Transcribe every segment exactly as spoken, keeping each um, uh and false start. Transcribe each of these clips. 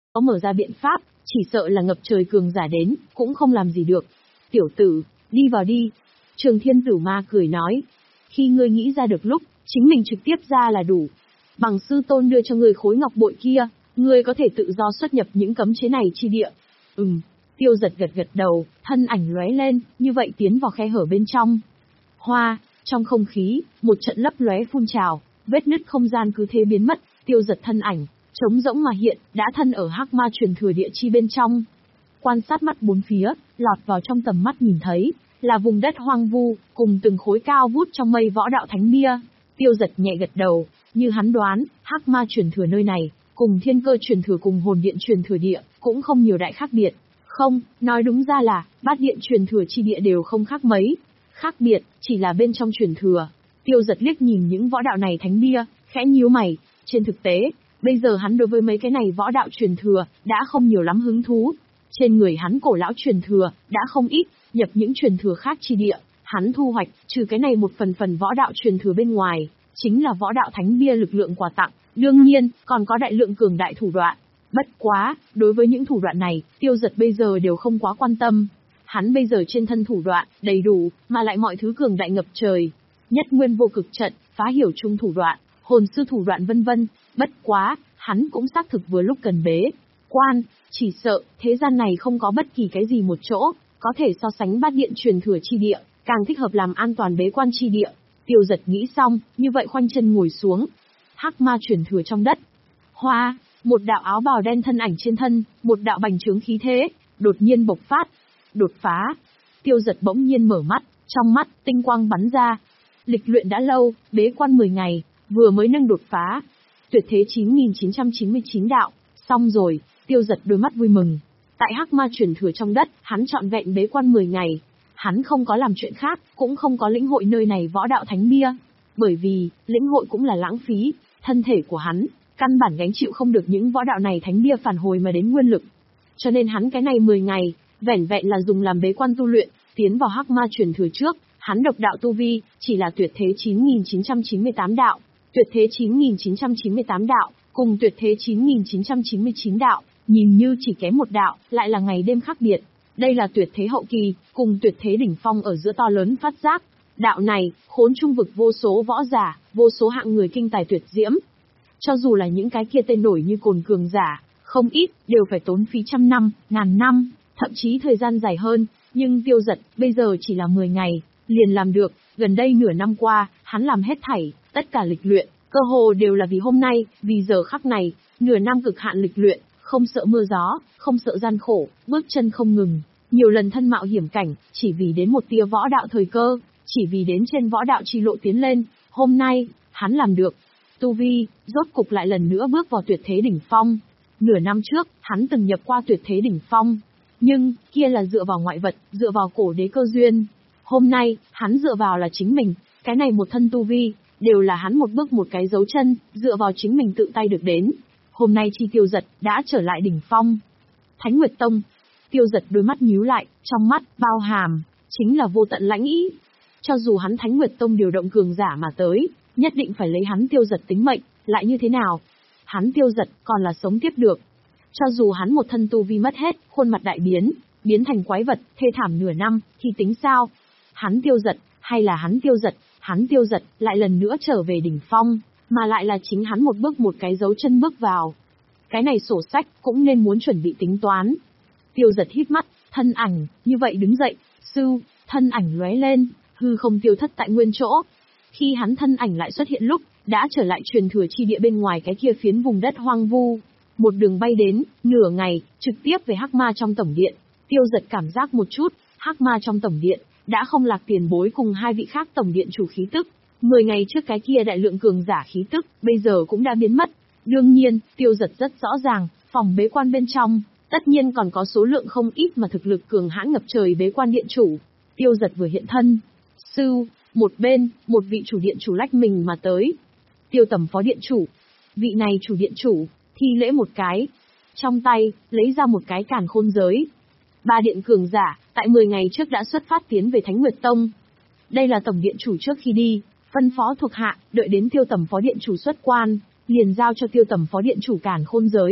có mở ra biện pháp, chỉ sợ là ngập trời cường giả đến, cũng không làm gì được. Tiểu tử, đi vào đi. Trường Thiên Tử Ma cười nói. Khi ngươi nghĩ ra được lúc, chính mình trực tiếp ra là đủ. Bằng sư tôn đưa cho ngươi khối ngọc bội kia, ngươi có thể tự do xuất nhập những cấm chế này chi địa. Ừm, Tiêu Giật gật gật đầu, thân ảnh lóe lên, như vậy tiến vào khe hở bên trong. Hoa, trong không khí, một trận lấp lóe phun trào, vết nứt không gian cứ thế biến mất, Tiêu Giật thân ảnh, trống rỗng mà hiện, đã thân ở Hắc Ma truyền thừa địa chi bên trong. Quan sát mắt bốn phía, lọt vào trong tầm mắt nhìn thấy, là vùng đất hoang vu, cùng từng khối cao vút trong mây võ đạo thánh bia. Tiêu Giật nhẹ gật đầu, như hắn đoán, Hắc Ma truyền thừa nơi này, cùng Thiên Cơ truyền thừa cùng Hồn Điện truyền thừa địa, cũng không nhiều đại khác biệt. Không, nói đúng ra là, Bát Điện truyền thừa chi địa đều không khác mấy. Khác biệt, chỉ là bên trong truyền thừa. Tiêu Giật liếc nhìn những võ đạo này thánh bia, khẽ nhíu mày. Trên thực tế, bây giờ hắn đối với mấy cái này võ đạo truyền thừa, đã không nhiều lắm hứng thú. Trên người hắn cổ lão truyền thừa, đã không ít, nhập những truyền thừa khác chi địa. Hắn thu hoạch, trừ cái này một phần phần võ đạo truyền thừa bên ngoài, chính là võ đạo thánh bia lực lượng quà tặng. Đương nhiên, còn có đại lượng cường đại thủ đoạn. Bất quá, đối với những thủ đoạn này, Tiêu Giật bây giờ đều không quá quan tâm. Hắn bây giờ trên thân thủ đoạn, đầy đủ, mà lại mọi thứ cường đại ngập trời. Nhất nguyên vô cực trận, phá hiểu chung thủ đoạn, hồn sư thủ đoạn vân vân. Bất quá, hắn cũng xác thực vừa lúc cần bế quan, chỉ sợ, thế gian này không có bất kỳ cái gì một chỗ, có thể so sánh Bát Điện truyền thừa chi địa, càng thích hợp làm an toàn bế quan chi địa. Tiêu Giật nghĩ xong, như vậy khoanh chân ngồi xuống. Hắc Ma truyền thừa trong đất. Hoa, một đạo áo bào đen thân ảnh trên thân, một đạo bành trướng khí thế, đột nhiên bộc phát. Đột phá. Tiêu Giật bỗng nhiên mở mắt, trong mắt, tinh quang bắn ra. Lịch luyện đã lâu, bế quan mười ngày, vừa mới nâng đột phá. Tuyệt thế chín nghìn chín trăm chín mươi chín đạo, xong rồi, Tiêu Giật đôi mắt vui mừng. Tại Hắc Ma truyền thừa trong đất, hắn trọn vẹn bế quan mười ngày. Hắn không có làm chuyện khác, cũng không có lĩnh hội nơi này võ đạo thánh bia. Bởi vì, lĩnh hội cũng là lãng phí, thân thể của hắn, căn bản gánh chịu không được những võ đạo này thánh bia phản hồi mà đến nguyên lực. Cho nên hắn cái này mười ngày, vẻn vẹn là dùng làm bế quan tu luyện, tiến vào Hắc Ma truyền thừa trước, hắn độc đạo tu vi, chỉ là tuyệt thế chín nghìn chín trăm chín mươi tám đạo, tuyệt thế chín nghìn chín trăm chín mươi tám đạo, cùng tuyệt thế chín nghìn chín trăm chín mươi chín đạo, nhìn như chỉ kém một đạo, lại là ngày đêm khác biệt. Đây là tuyệt thế hậu kỳ, cùng tuyệt thế đỉnh phong ở giữa to lớn phát giác. Đạo này, khốn trung vực vô số võ giả, vô số hạng người kinh tài tuyệt diễm. Cho dù là những cái kia tên nổi như cồn cường giả, không ít, đều phải tốn phí trăm năm, ngàn năm, thậm chí thời gian dài hơn, nhưng Tiêu Giật, bây giờ chỉ là mười ngày, liền làm được. Gần đây nửa năm qua, hắn làm hết thảy, tất cả lịch luyện, cơ hồ đều là vì hôm nay, vì giờ khắc này, nửa năm cực hạn lịch luyện, không sợ mưa gió, không sợ gian khổ, bước chân không ngừng, nhiều lần thân mạo hiểm cảnh, chỉ vì đến một tia võ đạo thời cơ, chỉ vì đến trên võ đạo chi lộ tiến lên. Hôm nay, hắn làm được. Tu vi, rốt cục lại lần nữa bước vào tuyệt thế đỉnh phong. Nửa năm trước, hắn từng nhập qua tuyệt thế đỉnh phong. Nhưng, kia là dựa vào ngoại vật, dựa vào cổ đế cơ duyên. Hôm nay, hắn dựa vào là chính mình, cái này một thân tu vi, đều là hắn một bước một cái dấu chân, dựa vào chính mình tự tay được đến. Hôm nay chi Tiêu Giật, đã trở lại đỉnh phong. Thánh Nguyệt Tông. Tiêu Giật đôi mắt nhíu lại, trong mắt, bao hàm, chính là vô tận lãnh ý. Cho dù hắn Thánh Nguyệt Tông điều động cường giả mà tới, nhất định phải lấy hắn Tiêu Giật tính mệnh, lại như thế nào? Hắn Tiêu Giật còn là sống tiếp được. Cho dù hắn một thân tu vi mất hết, khuôn mặt đại biến, biến thành quái vật, thê thảm nửa năm, thì tính sao? Hắn Tiêu Giật, hay là hắn Tiêu Giật, hắn Tiêu Giật, lại lần nữa trở về đỉnh phong, mà lại là chính hắn một bước một cái dấu chân bước vào. Cái này sổ sách, cũng nên muốn chuẩn bị tính toán. Tiêu Giật hít mắt, thân ảnh, như vậy đứng dậy, sư, thân ảnh lóe lên, hư không tiêu thất tại nguyên chỗ. Khi hắn thân ảnh lại xuất hiện lúc, đã trở lại truyền thừa chi địa bên ngoài cái kia phiến vùng đất hoang vu. Một đường bay đến, nửa ngày, trực tiếp về Hắc Ma trong tổng điện. Tiêu Giật cảm giác một chút, Hắc Ma trong tổng điện, đã không lạc tiền bối cùng hai vị khác tổng điện chủ khí tức. Mười ngày trước cái kia đại lượng cường giả khí tức, bây giờ cũng đã biến mất. Đương nhiên, Tiêu Giật rất rõ ràng, phòng bế quan bên trong, tất nhiên còn có số lượng không ít mà thực lực cường hãn ngập trời bế quan điện chủ. Tiêu Giật vừa hiện thân. Sư, một bên, một vị chủ điện chủ lách mình mà tới. Tiêu Tầm phó điện chủ. Vị này chủ điện chủ, thi lễ một cái. Trong tay, lấy ra một cái càn khôn giới. Ba điện cường giả, tại mười ngày trước đã xuất phát tiến về Thánh Nguyệt Tông. Đây là tổng điện chủ trước khi đi, phân phó thuộc hạ, đợi đến Tiêu Tầm phó điện chủ xuất quan, liền giao cho Tiêu Tầm phó điện chủ càn khôn giới.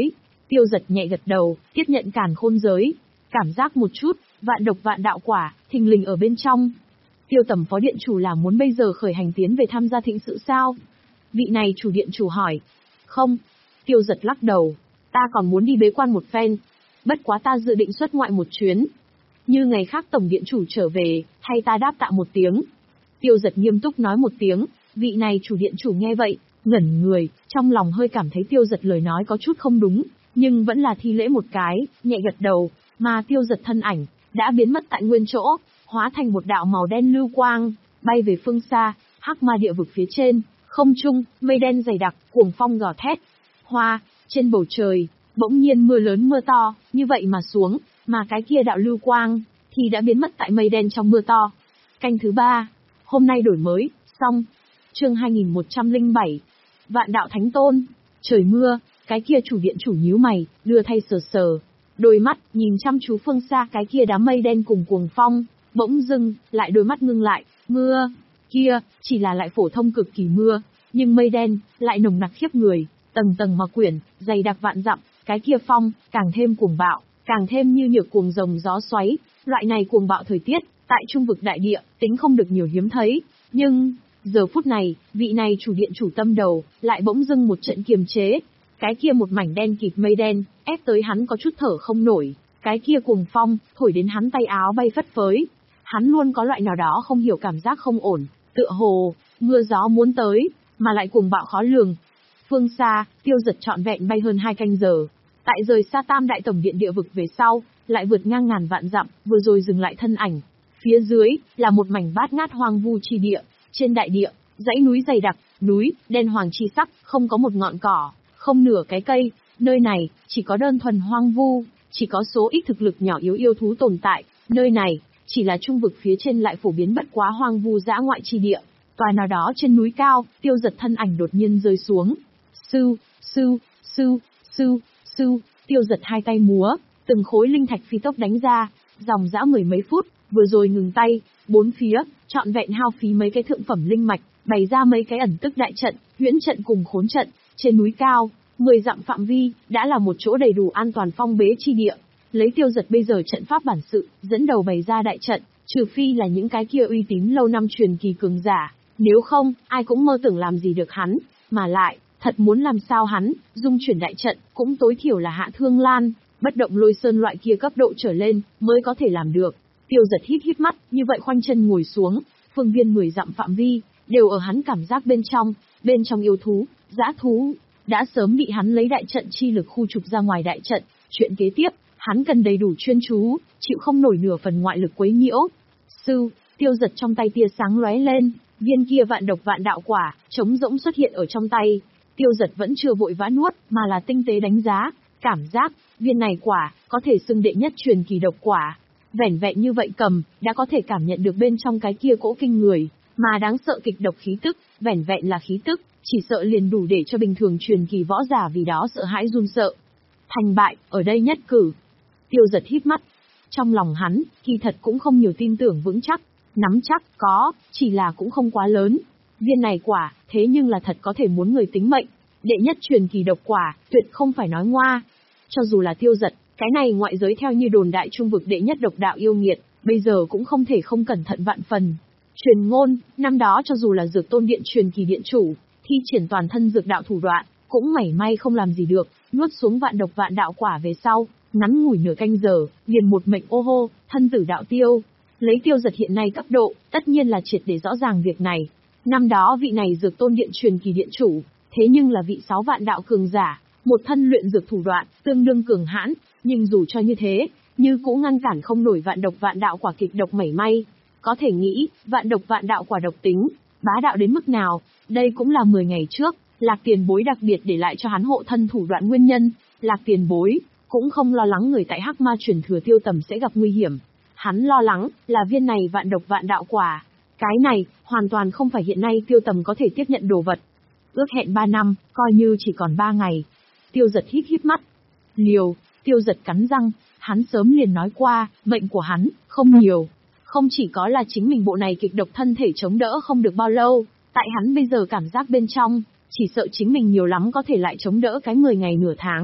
Tiêu Giật nhẹ gật đầu, tiếp nhận càn khôn giới. Cảm giác một chút, vạn độc vạn đạo quả, thình lình ở bên trong. Tiêu Tầm phó điện chủ là muốn bây giờ khởi hành tiến về tham gia thịnh sự sao? Vị này chủ điện chủ hỏi. Không. Tiêu Giật lắc đầu. Ta còn muốn đi bế quan một phen. Bất quá ta dự định xuất ngoại một chuyến. Như ngày khác tổng điện chủ trở về, thay ta đáp tạ một tiếng. Tiêu Giật nghiêm túc nói một tiếng. Vị này chủ điện chủ nghe vậy, ngẩn người, trong lòng hơi cảm thấy Tiêu Giật lời nói có chút không đúng, nhưng vẫn là thi lễ một cái, nhẹ gật đầu, mà Tiêu Giật thân ảnh đã biến mất tại nguyên chỗ, hóa thành một đạo màu đen lưu quang, bay về phương xa, hắc ma địa vực phía trên, không trung, mây đen dày đặc, cuồng phong gào thét. Hoa, trên bầu trời, bỗng nhiên mưa lớn mưa to, như vậy mà xuống, mà cái kia đạo lưu quang thì đã biến mất tại mây đen trong mưa to. Canh thứ ba, hôm nay đổi mới, xong. Chương hai nghìn một trăm lẻ bảy. Vạn đạo thánh tôn. Trời mưa, cái kia chủ điện chủ nhíu mày, đưa thay sờ sờ. Đôi mắt, nhìn chăm chú phương xa cái kia đám mây đen cùng cuồng phong, bỗng dưng, lại đôi mắt ngưng lại, mưa, kia, chỉ là lại phổ thông cực kỳ mưa, nhưng mây đen, lại nồng nặc khiếp người, tầng tầng mà quyển, dày đặc vạn dặm, cái kia phong, càng thêm cuồng bạo, càng thêm như nhược cuồng rồng gió xoáy, loại này cuồng bạo thời tiết, tại trung vực đại địa, tính không được nhiều hiếm thấy, nhưng... Giờ phút này, vị này chủ điện chủ tâm đầu, lại bỗng dưng một trận kiềm chế. Cái kia một mảnh đen kịt mây đen, ép tới hắn có chút thở không nổi. Cái kia cuồng phong, thổi đến hắn tay áo bay phất phới. Hắn luôn có loại nào đó không hiểu cảm giác không ổn, tựa hồ, mưa gió muốn tới, mà lại cuồng bạo khó lường. Phương xa, Tiêu Giật trọn vẹn bay hơn hai canh giờ. Tại rời xa Tam Đại Tổng Điện địa vực về sau, lại vượt ngang ngàn vạn dặm, vừa rồi dừng lại thân ảnh. Phía dưới, là một mảnh bát ngát hoang vu chi địa. Trên đại địa, dãy núi dày đặc, núi, đen hoàng chi sắc, không có một ngọn cỏ, không nửa cái cây, nơi này, chỉ có đơn thuần hoang vu, chỉ có số ít thực lực nhỏ yếu yêu thú tồn tại, nơi này, chỉ là trung vực phía trên lại phổ biến bất quá hoang vu dã ngoại chi địa. Tòa nào đó trên núi cao, Tiêu Giật thân ảnh đột nhiên rơi xuống. Sư, sư, sư, sư, sư, Tiêu Giật hai tay múa, từng khối linh thạch phi tốc đánh ra, dòng dã mười mấy phút, vừa rồi ngừng tay, bốn phía, trọn vẹn hao phí mấy cái thượng phẩm linh mạch, bày ra mấy cái ẩn tức đại trận, huyễn trận cùng khốn trận, trên núi cao, mười dặm phạm vi, đã là một chỗ đầy đủ an toàn phong bế chi địa. Lấy Tiêu Giật bây giờ trận pháp bản sự, dẫn đầu bày ra đại trận, trừ phi là những cái kia uy tín lâu năm truyền kỳ cường giả, nếu không, ai cũng mơ tưởng làm gì được hắn, mà lại, thật muốn làm sao hắn, dung chuyển đại trận, cũng tối thiểu là Hạ Thương Lan, bất động lôi sơn loại kia cấp độ trở lên, mới có thể làm được. Tiêu Giật híp híp mắt, như vậy khoanh chân ngồi xuống, phương viên mười dặm phạm vi, đều ở hắn cảm giác bên trong, bên trong yêu thú, dã thú, đã sớm bị hắn lấy đại trận chi lực khu trục ra ngoài đại trận, chuyện kế tiếp, hắn cần đầy đủ chuyên chú, chịu không nổi nửa phần ngoại lực quấy nhiễu. Sư, Tiêu Giật trong tay tia sáng lóe lên, viên kia vạn độc vạn đạo quả, trống rỗng xuất hiện ở trong tay. Tiêu Giật vẫn chưa vội vã nuốt, mà là tinh tế đánh giá, cảm giác, viên này quả, có thể xưng đệ nhất truyền kỳ độc quả. Vẻn vẹn như vậy cầm, đã có thể cảm nhận được bên trong cái kia cỗ kinh người, mà đáng sợ kịch độc khí tức, vẻn vẹn là khí tức, chỉ sợ liền đủ để cho bình thường truyền kỳ võ giả vì đó sợ hãi run sợ. Thành bại, ở đây nhất cử. Tiêu Giật híp mắt. Trong lòng hắn, kỳ thật cũng không nhiều tin tưởng vững chắc, nắm chắc, có, chỉ là cũng không quá lớn. Viên này quả, thế nhưng là thật có thể muốn người tính mệnh. Đệ nhất truyền kỳ độc quả, tuyệt không phải nói ngoa. Cho dù là Tiêu Giật, cái này ngoại giới theo như đồn đại trung vực đệ nhất độc đạo yêu nghiệt, bây giờ cũng không thể không cẩn thận vạn phần. Truyền ngôn, năm đó cho dù là Dược Tôn Điện truyền kỳ điện chủ, thi triển toàn thân dược đạo thủ đoạn, cũng mảy may không làm gì được, nuốt xuống vạn độc vạn đạo quả về sau, ngắn ngủi nửa canh giờ, liền một mệnh ô hô, thân tử đạo tiêu. Lấy Tiêu Giật hiện nay cấp độ, tất nhiên là triệt để rõ ràng việc này. Năm đó vị này Dược Tôn Điện truyền kỳ điện chủ, thế nhưng là vị sáu vạn đạo cường giả, một thân luyện dược thủ đoạn, tương đương cường hãn, nhưng dù cho như thế, như cũng ngăn cản không nổi vạn độc vạn đạo quả kịch độc mảy may. Có thể nghĩ, vạn độc vạn đạo quả độc tính, bá đạo đến mức nào, đây cũng là mười ngày trước, Lạc Tiền Bối đặc biệt để lại cho hắn hộ thân thủ đoạn nguyên nhân. Lạc Tiền Bối cũng không lo lắng người tại Hắc Ma truyền thừa Tiêu Tầm sẽ gặp nguy hiểm. Hắn lo lắng là viên này vạn độc vạn đạo quả. Cái này, hoàn toàn không phải hiện nay Tiêu Tầm có thể tiếp nhận đồ vật. Ước hẹn ba năm, coi như chỉ còn ba ngày. Tiêu Giật híp híp mắt. Liều, Tiêu Giật cắn răng, hắn sớm liền nói qua, mệnh của hắn, không nhiều. Không chỉ có là chính mình bộ này kịch độc thân thể chống đỡ không được bao lâu, tại hắn bây giờ cảm giác bên trong, chỉ sợ chính mình nhiều lắm có thể lại chống đỡ cái mười ngày nửa tháng.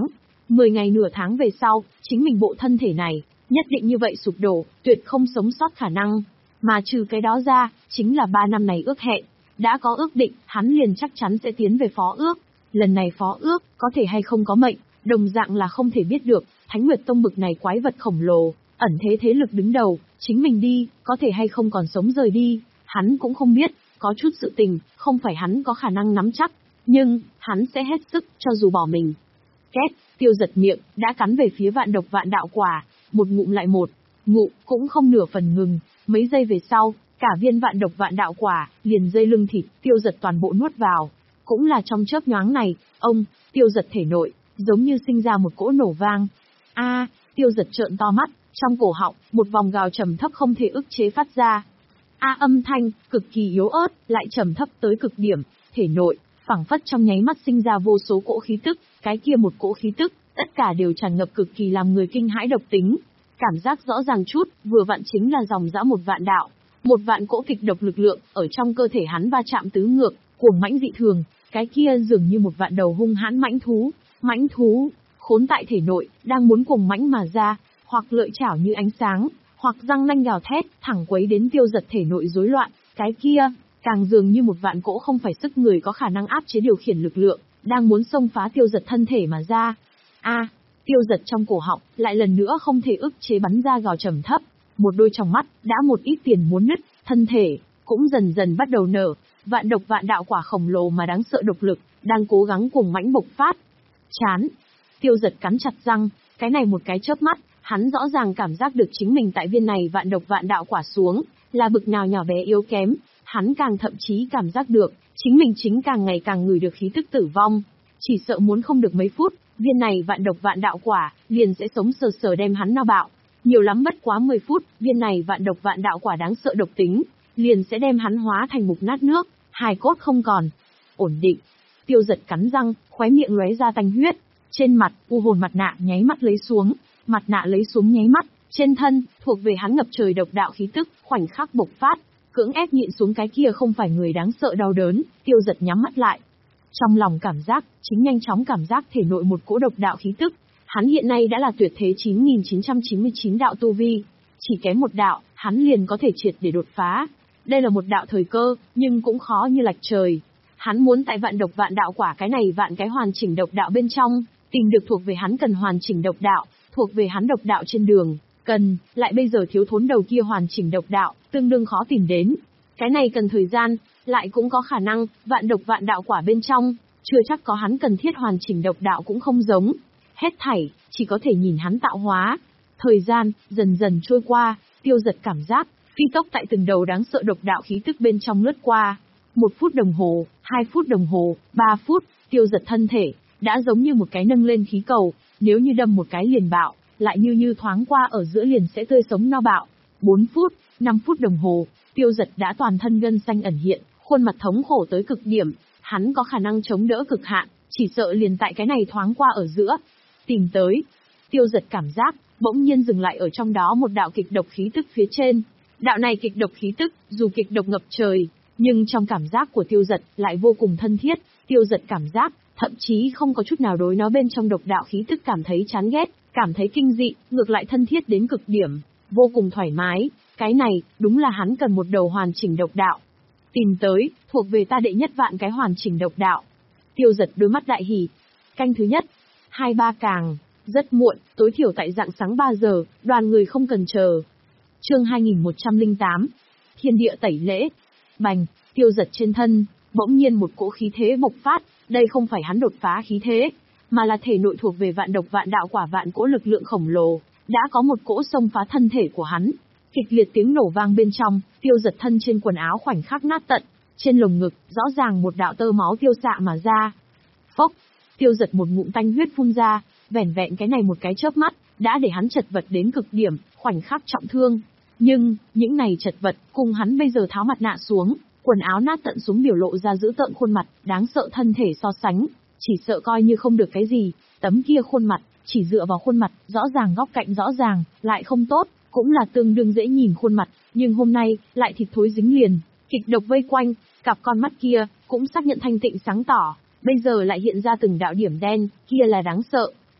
Mười ngày nửa tháng về sau, chính mình bộ thân thể này, nhất định như vậy sụp đổ, tuyệt không sống sót khả năng. Mà trừ cái đó ra, chính là ba năm này ước hẹn. Đã có ước định, hắn liền chắc chắn sẽ tiến về phó ước. Lần này phó ước, có thể hay không có mệnh, đồng dạng là không thể biết được. Thánh Nguyệt Tông bực này quái vật khổng lồ, ẩn thế thế lực đứng đầu, chính mình đi, có thể hay không còn sống rời đi, hắn cũng không biết. Có chút sự tình, không phải hắn có khả năng nắm chắc, nhưng, hắn sẽ hết sức, cho dù bỏ mình. Két, Tiêu Giật miệng, đã cắn về phía vạn độc vạn đạo quả, một ngụm lại một, ngụm, cũng không nửa phần ngừng, mấy giây về sau, cả viên vạn độc vạn đạo quả, liền dây lưng thịt, Tiêu Giật toàn bộ nuốt vào. Cũng là trong chớp nhoáng này, ông, Tiêu Giật thể nội, giống như sinh ra một cỗ nổ vang. A, Tiêu Giật trợn to mắt, trong cổ họng, một vòng gào trầm thấp không thể ức chế phát ra. A âm thanh, cực kỳ yếu ớt, lại trầm thấp tới cực điểm, thể nội, phảng phất trong nháy mắt sinh ra vô số cỗ khí tức, cái kia một cỗ khí tức, tất cả đều tràn ngập cực kỳ làm người kinh hãi độc tính. Cảm giác rõ ràng chút, vừa vặn chính là dòng dã một vạn đạo, một vạn cỗ kịch độc lực lượng, ở trong cơ thể hắn va chạm tứ ngược, cuồng mãnh dị thường, cái kia dường như một vạn đầu hung hãn mãnh thú, mãnh thú, khốn tại thể nội, đang muốn cuồng mãnh mà ra, hoặc lợi chảo như ánh sáng, hoặc răng nanh gào thét, thẳng quấy đến Tiêu Giật thể nội rối loạn, cái kia, càng dường như một vạn cỗ không phải sức người có khả năng áp chế điều khiển lực lượng, đang muốn xông phá Tiêu Giật thân thể mà ra. A, Tiêu Giật trong cổ họng, lại lần nữa không thể ức chế bắn ra gào trầm thấp, một đôi tròng mắt, đã một ít tiền muốn nứt, thân thể, cũng dần dần bắt đầu nở, vạn độc vạn đạo quả khổng lồ mà đáng sợ độc lực, đang cố gắng cuồng mãnh bộc phát. Chán, Tiêu Giật cắn chặt răng, cái này một cái chớp mắt, hắn rõ ràng cảm giác được chính mình tại viên này vạn độc vạn đạo quả xuống, là bực nào nhỏ bé yếu kém, hắn càng thậm chí cảm giác được, chính mình chính càng ngày càng ngửi được khí tức tử vong. Chỉ sợ muốn không được mấy phút, viên này vạn độc vạn đạo quả, liền sẽ sống sờ sờ đem hắn no bạo. Nhiều lắm bất quá mười phút, viên này vạn độc vạn đạo quả đáng sợ độc tính, liền sẽ đem hắn hóa thành mục nát nước, hài cốt không còn. Ổn định. Tiêu Giật cắn răng, khóe miệng lóe ra tanh huyết, trên mặt, u hồn mặt nạ nháy mắt lấy xuống, mặt nạ lấy xuống nháy mắt, trên thân, thuộc về hắn ngập trời độc đạo khí tức, khoảnh khắc bộc phát, cưỡng ép nhịn xuống cái kia không phải người đáng sợ đau đớn, Tiêu Giật nhắm mắt lại. Trong lòng cảm giác, chính nhanh chóng cảm giác thể nội một cỗ độc đạo khí tức, hắn hiện nay đã là tuyệt thế chín nghìn chín trăm chín mươi chín đạo tu vi, chỉ kém một đạo, hắn liền có thể triệt để đột phá. Đây là một đạo thời cơ, nhưng cũng khó như lạch trời. Hắn muốn tại vạn độc vạn đạo quả cái này vạn cái hoàn chỉnh độc đạo bên trong, tìm được thuộc về hắn cần hoàn chỉnh độc đạo, thuộc về hắn độc đạo trên đường, cần, lại bây giờ thiếu thốn đầu kia hoàn chỉnh độc đạo, tương đương khó tìm đến. Cái này cần thời gian, lại cũng có khả năng, vạn độc vạn đạo quả bên trong, chưa chắc có hắn cần thiết hoàn chỉnh độc đạo cũng không giống. Hết thảy, chỉ có thể nhìn hắn tạo hóa. Thời gian, dần dần trôi qua, Tiêu Giật cảm giác, phi tốc tại từng đầu đáng sợ độc đạo khí tức bên trong lướt qua. Một phút đồng hồ, hai phút đồng hồ, ba phút, Tiêu Giật thân thể, đã giống như một cái nâng lên khí cầu, nếu như đâm một cái liền bạo, lại như như thoáng qua ở giữa liền sẽ tươi sống no bạo. Bốn phút, năm phút đồng hồ, Tiêu Giật đã toàn thân gân xanh ẩn hiện, khuôn mặt thống khổ tới cực điểm, hắn có khả năng chống đỡ cực hạn, chỉ sợ liền tại cái này thoáng qua ở giữa. Tìm tới, Tiêu Giật cảm giác, bỗng nhiên dừng lại ở trong đó một đạo kịch độc khí tức phía trên. Đạo này kịch độc khí tức, dù kịch độc ngập trời, nhưng trong cảm giác của Tiêu Giật lại vô cùng thân thiết, Tiêu Giật cảm giác, thậm chí không có chút nào đối nó bên trong độc đạo khí tức cảm thấy chán ghét, cảm thấy kinh dị, ngược lại thân thiết đến cực điểm, vô cùng thoải mái, cái này, đúng là hắn cần một đầu hoàn chỉnh độc đạo. Tìm tới, thuộc về ta đệ nhất vạn cái hoàn chỉnh độc đạo. Tiêu Giật đôi mắt đại hỉ. Canh thứ nhất, hai ba càng, rất muộn, tối thiểu tại rạng sáng ba giờ, đoàn người không cần chờ. Chương hai nghìn một trăm lẻ tám, Thiên địa tẩy lễ. Bành, Tiêu Giật trên thân, bỗng nhiên một cỗ khí thế bộc phát, đây không phải hắn đột phá khí thế, mà là thể nội thuộc về vạn độc vạn đạo quả vạn cỗ lực lượng khổng lồ, đã có một cỗ xông phá thân thể của hắn. Kịch liệt tiếng nổ vang bên trong, Tiêu Giật thân trên quần áo khoảnh khắc nát tận, trên lồng ngực, rõ ràng một đạo tơ máu tiêu xạ mà ra. Phốc, Tiêu Giật một ngụm tanh huyết phun ra, vẻn vẹn cái này một cái chớp mắt, đã để hắn chật vật đến cực điểm, khoảnh khắc trọng thương. Nhưng, những này chật vật, cùng hắn bây giờ tháo mặt nạ xuống, quần áo nát tận xuống biểu lộ ra dữ tợn khuôn mặt, đáng sợ thân thể so sánh, chỉ sợ coi như không được cái gì, tấm kia khuôn mặt, chỉ dựa vào khuôn mặt, rõ ràng góc cạnh rõ ràng, lại không tốt, cũng là tương đương dễ nhìn khuôn mặt, nhưng hôm nay, lại thịt thối dính liền, kịch độc vây quanh, cặp con mắt kia, cũng xác nhận thanh tịnh sáng tỏ, bây giờ lại hiện ra từng đạo điểm đen, kia là đáng sợ.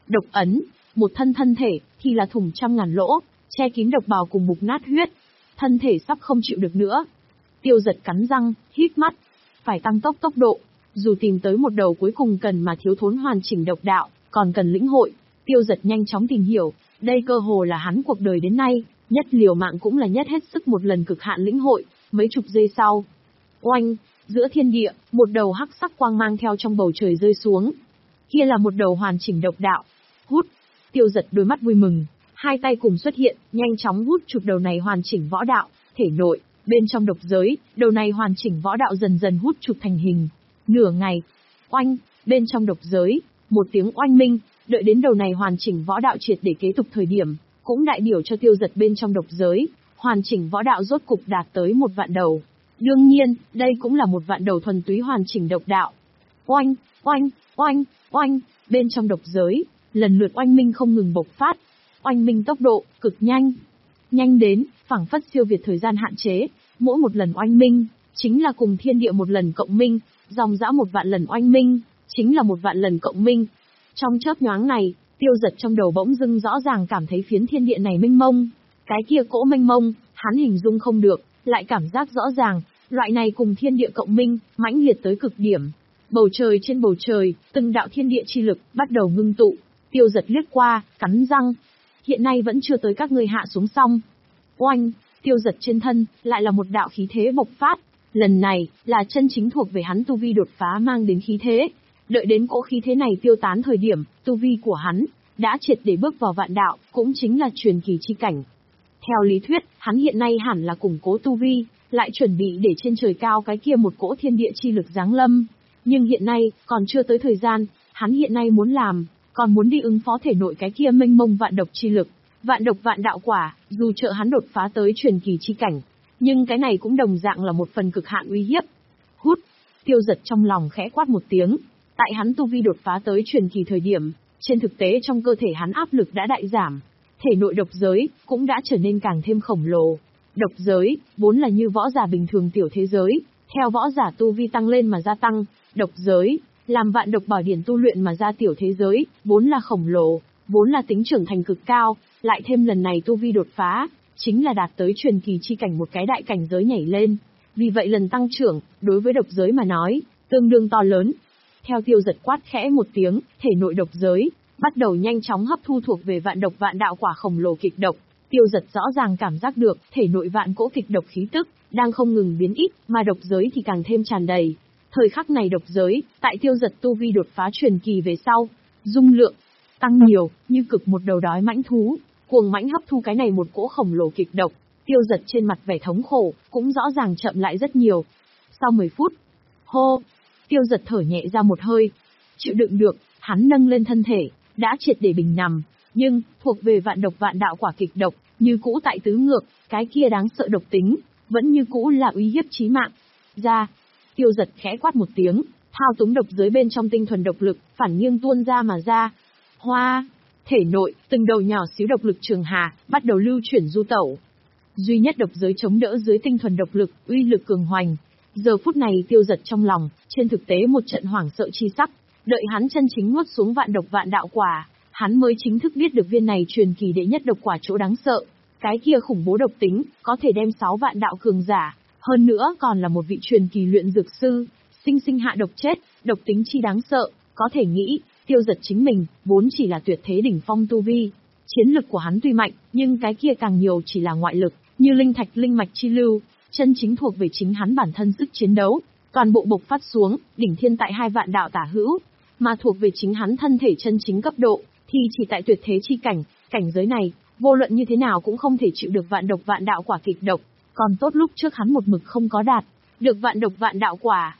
Độc ấn, một thân thân thể, thì là thủng trăm ngàn lỗ, che kín độc bào cùng mục nát huyết. Thân thể sắp không chịu được nữa. Tiêu Dật cắn răng, hít mắt. Phải tăng tốc tốc độ. Dù tìm tới một đầu cuối cùng cần mà thiếu thốn hoàn chỉnh độc đạo, còn cần lĩnh hội. Tiêu Dật nhanh chóng tìm hiểu, đây cơ hồ là hắn cuộc đời đến nay, nhất liều mạng cũng là nhất hết sức một lần cực hạn lĩnh hội. Mấy chục giây sau, oanh, giữa thiên địa, một đầu hắc sắc quang mang theo trong bầu trời rơi xuống. Kia là một đầu hoàn chỉnh độc đạo. Hút, Tiêu Dật đôi mắt vui mừng, hai tay cùng xuất hiện, nhanh chóng hút chụp đầu này hoàn chỉnh võ đạo, thể nội, bên trong độc giới, đầu này hoàn chỉnh võ đạo dần dần hút chụp thành hình. Nửa ngày, oanh, bên trong độc giới, một tiếng oanh minh, đợi đến đầu này hoàn chỉnh võ đạo triệt để kế tục thời điểm, cũng đại biểu cho Tiêu Dật bên trong độc giới, hoàn chỉnh võ đạo rốt cục đạt tới một vạn đầu. Đương nhiên, đây cũng là một vạn đầu thuần túy hoàn chỉnh độc đạo. Oanh, oanh, oanh, oanh, bên trong độc giới, lần lượt oanh minh không ngừng bộc phát. Oanh minh tốc độ, cực nhanh. Nhanh đến, phảng phất siêu việt thời gian hạn chế, mỗi một lần oanh minh, chính là cùng thiên địa một lần cộng minh, dòng dã một vạn lần oanh minh, chính là một vạn lần cộng minh. Trong chớp nhoáng này, Tiêu Dật trong đầu bỗng dưng rõ ràng cảm thấy phiến thiên địa này mênh mông. Cái kia cỗ mênh mông, hắn hình dung không được, lại cảm giác rõ ràng, loại này cùng thiên địa cộng minh, mãnh liệt tới cực điểm. Bầu trời trên bầu trời, từng đạo thiên địa chi lực bắt đầu ngưng tụ. Tiêu Dật liếc qua, cắn răng. Hiện nay vẫn chưa tới các ngươi hạ xuống xong. Oanh, Tiêu Dật trên thân, lại là một đạo khí thế bộc phát. Lần này, là chân chính thuộc về hắn tu vi đột phá mang đến khí thế. Đợi đến cỗ khí thế này tiêu tán thời điểm, tu vi của hắn, đã triệt để bước vào vạn đạo, cũng chính là truyền kỳ chi cảnh. Theo lý thuyết, hắn hiện nay hẳn là củng cố tu vi, lại chuẩn bị để trên trời cao cái kia một cỗ thiên địa chi lực giáng lâm. Nhưng hiện nay, còn chưa tới thời gian, hắn hiện nay muốn làm, còn muốn đi ứng phó thể nội cái kia mênh mông vạn độc chi lực, vạn độc vạn đạo quả, dù trợ hắn đột phá tới truyền kỳ chi cảnh, nhưng cái này cũng đồng dạng là một phần cực hạn uy hiếp. Hút, Tiêu Dật trong lòng khẽ quát một tiếng, tại hắn tu vi đột phá tới truyền kỳ thời điểm, trên thực tế trong cơ thể hắn áp lực đã đại giảm, thể nội độc giới cũng đã trở nên càng thêm khổng lồ. Độc giới vốn là như võ giả bình thường tiểu thế giới, theo võ giả tu vi tăng lên mà gia tăng, độc giới làm vạn độc bảo điển tu luyện mà ra tiểu thế giới, vốn là khổng lồ, vốn là tính trưởng thành cực cao, lại thêm lần này tu vi đột phá, chính là đạt tới truyền kỳ chi cảnh một cái đại cảnh giới nhảy lên. Vì vậy lần tăng trưởng, đối với độc giới mà nói, tương đương to lớn. Theo Tiêu Dật quát khẽ một tiếng, thể nội độc giới bắt đầu nhanh chóng hấp thu thuộc về vạn độc vạn đạo quả khổng lồ kịch độc. Tiêu Dật rõ ràng cảm giác được, thể nội vạn cỗ kịch độc khí tức đang không ngừng biến ít, mà độc giới thì càng thêm tràn đầy. Thời khắc này độc giới, tại Tiêu Dật tu vi đột phá truyền kỳ về sau, dung lượng tăng nhiều, như cực một đầu đói mãnh thú, cuồng mãnh hấp thu cái này một cỗ khổng lồ kịch độc. Tiêu Dật trên mặt vẻ thống khổ, cũng rõ ràng chậm lại rất nhiều. Sau mười phút, hô, Tiêu Dật thở nhẹ ra một hơi, chịu đựng được, hắn nâng lên thân thể, đã triệt để bình nằm, nhưng thuộc về vạn độc vạn đạo quả kịch độc, như cũ tại tứ ngược, cái kia đáng sợ độc tính, vẫn như cũ là uy hiếp chí mạng. Ra, Tiêu Dật khẽ quát một tiếng, thao túng độc giới bên trong tinh thuần độc lực, phản nghiêng tuôn ra mà ra. Hoa, thể nội, từng đầu nhỏ xíu độc lực trường hà, bắt đầu lưu chuyển du tẩu. Duy nhất độc giới chống đỡ dưới tinh thuần độc lực, uy lực cường hoành. Giờ phút này Tiêu Dật trong lòng, trên thực tế một trận hoảng sợ chi sắc, đợi hắn chân chính nuốt xuống vạn độc vạn đạo quả, hắn mới chính thức biết được viên này truyền kỳ đệ nhất độc quả chỗ đáng sợ. Cái kia khủng bố độc tính, có thể đem sáu vạn đạo cường giả, hơn nữa còn là một vị truyền kỳ luyện dược sư, sinh sinh hạ độc chết, độc tính chi đáng sợ, có thể nghĩ, Tiêu Dật chính mình, vốn chỉ là tuyệt thế đỉnh phong tu vi. Chiến lực của hắn tuy mạnh, nhưng cái kia càng nhiều chỉ là ngoại lực, như linh thạch linh mạch chi lưu, chân chính thuộc về chính hắn bản thân sức chiến đấu, toàn bộ bộc phát xuống, đỉnh thiên tại hai vạn đạo tả hữu, mà thuộc về chính hắn thân thể chân chính cấp độ, thì chỉ tại tuyệt thế chi cảnh, cảnh giới này, vô luận như thế nào cũng không thể chịu được vạn độc vạn đạo quả kịch độc, còn tốt lúc trước hắn một mực không có đạt được vạn độc vạn đạo quả.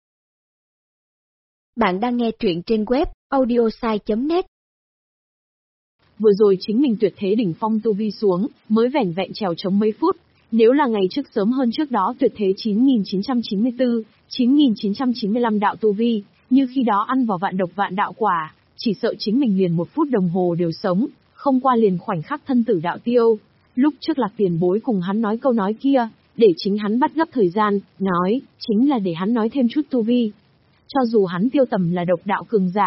Bạn đang nghe truyện trên web audiosai chấm net. Vừa rồi chính mình tuyệt thế đỉnh phong tu vi xuống, mới vẻn vẹn trèo chống mấy phút, nếu là ngày trước sớm hơn trước đó tuyệt thế chín nghìn chín trăm chín mươi tư, chín nghìn chín trăm chín mươi lăm đạo tu vi, như khi đó ăn vào vạn độc vạn đạo quả, chỉ sợ chính mình liền một phút đồng hồ đều sống, không qua liền khoảnh khắc thân tử đạo tiêu. Lúc trước Lạc Tiền Bối cùng hắn nói câu nói kia, để chính hắn bắt gấp thời gian, nói, chính là để hắn nói thêm chút tu vi. Cho dù hắn Tiêu Tầm là độc đạo cường giả,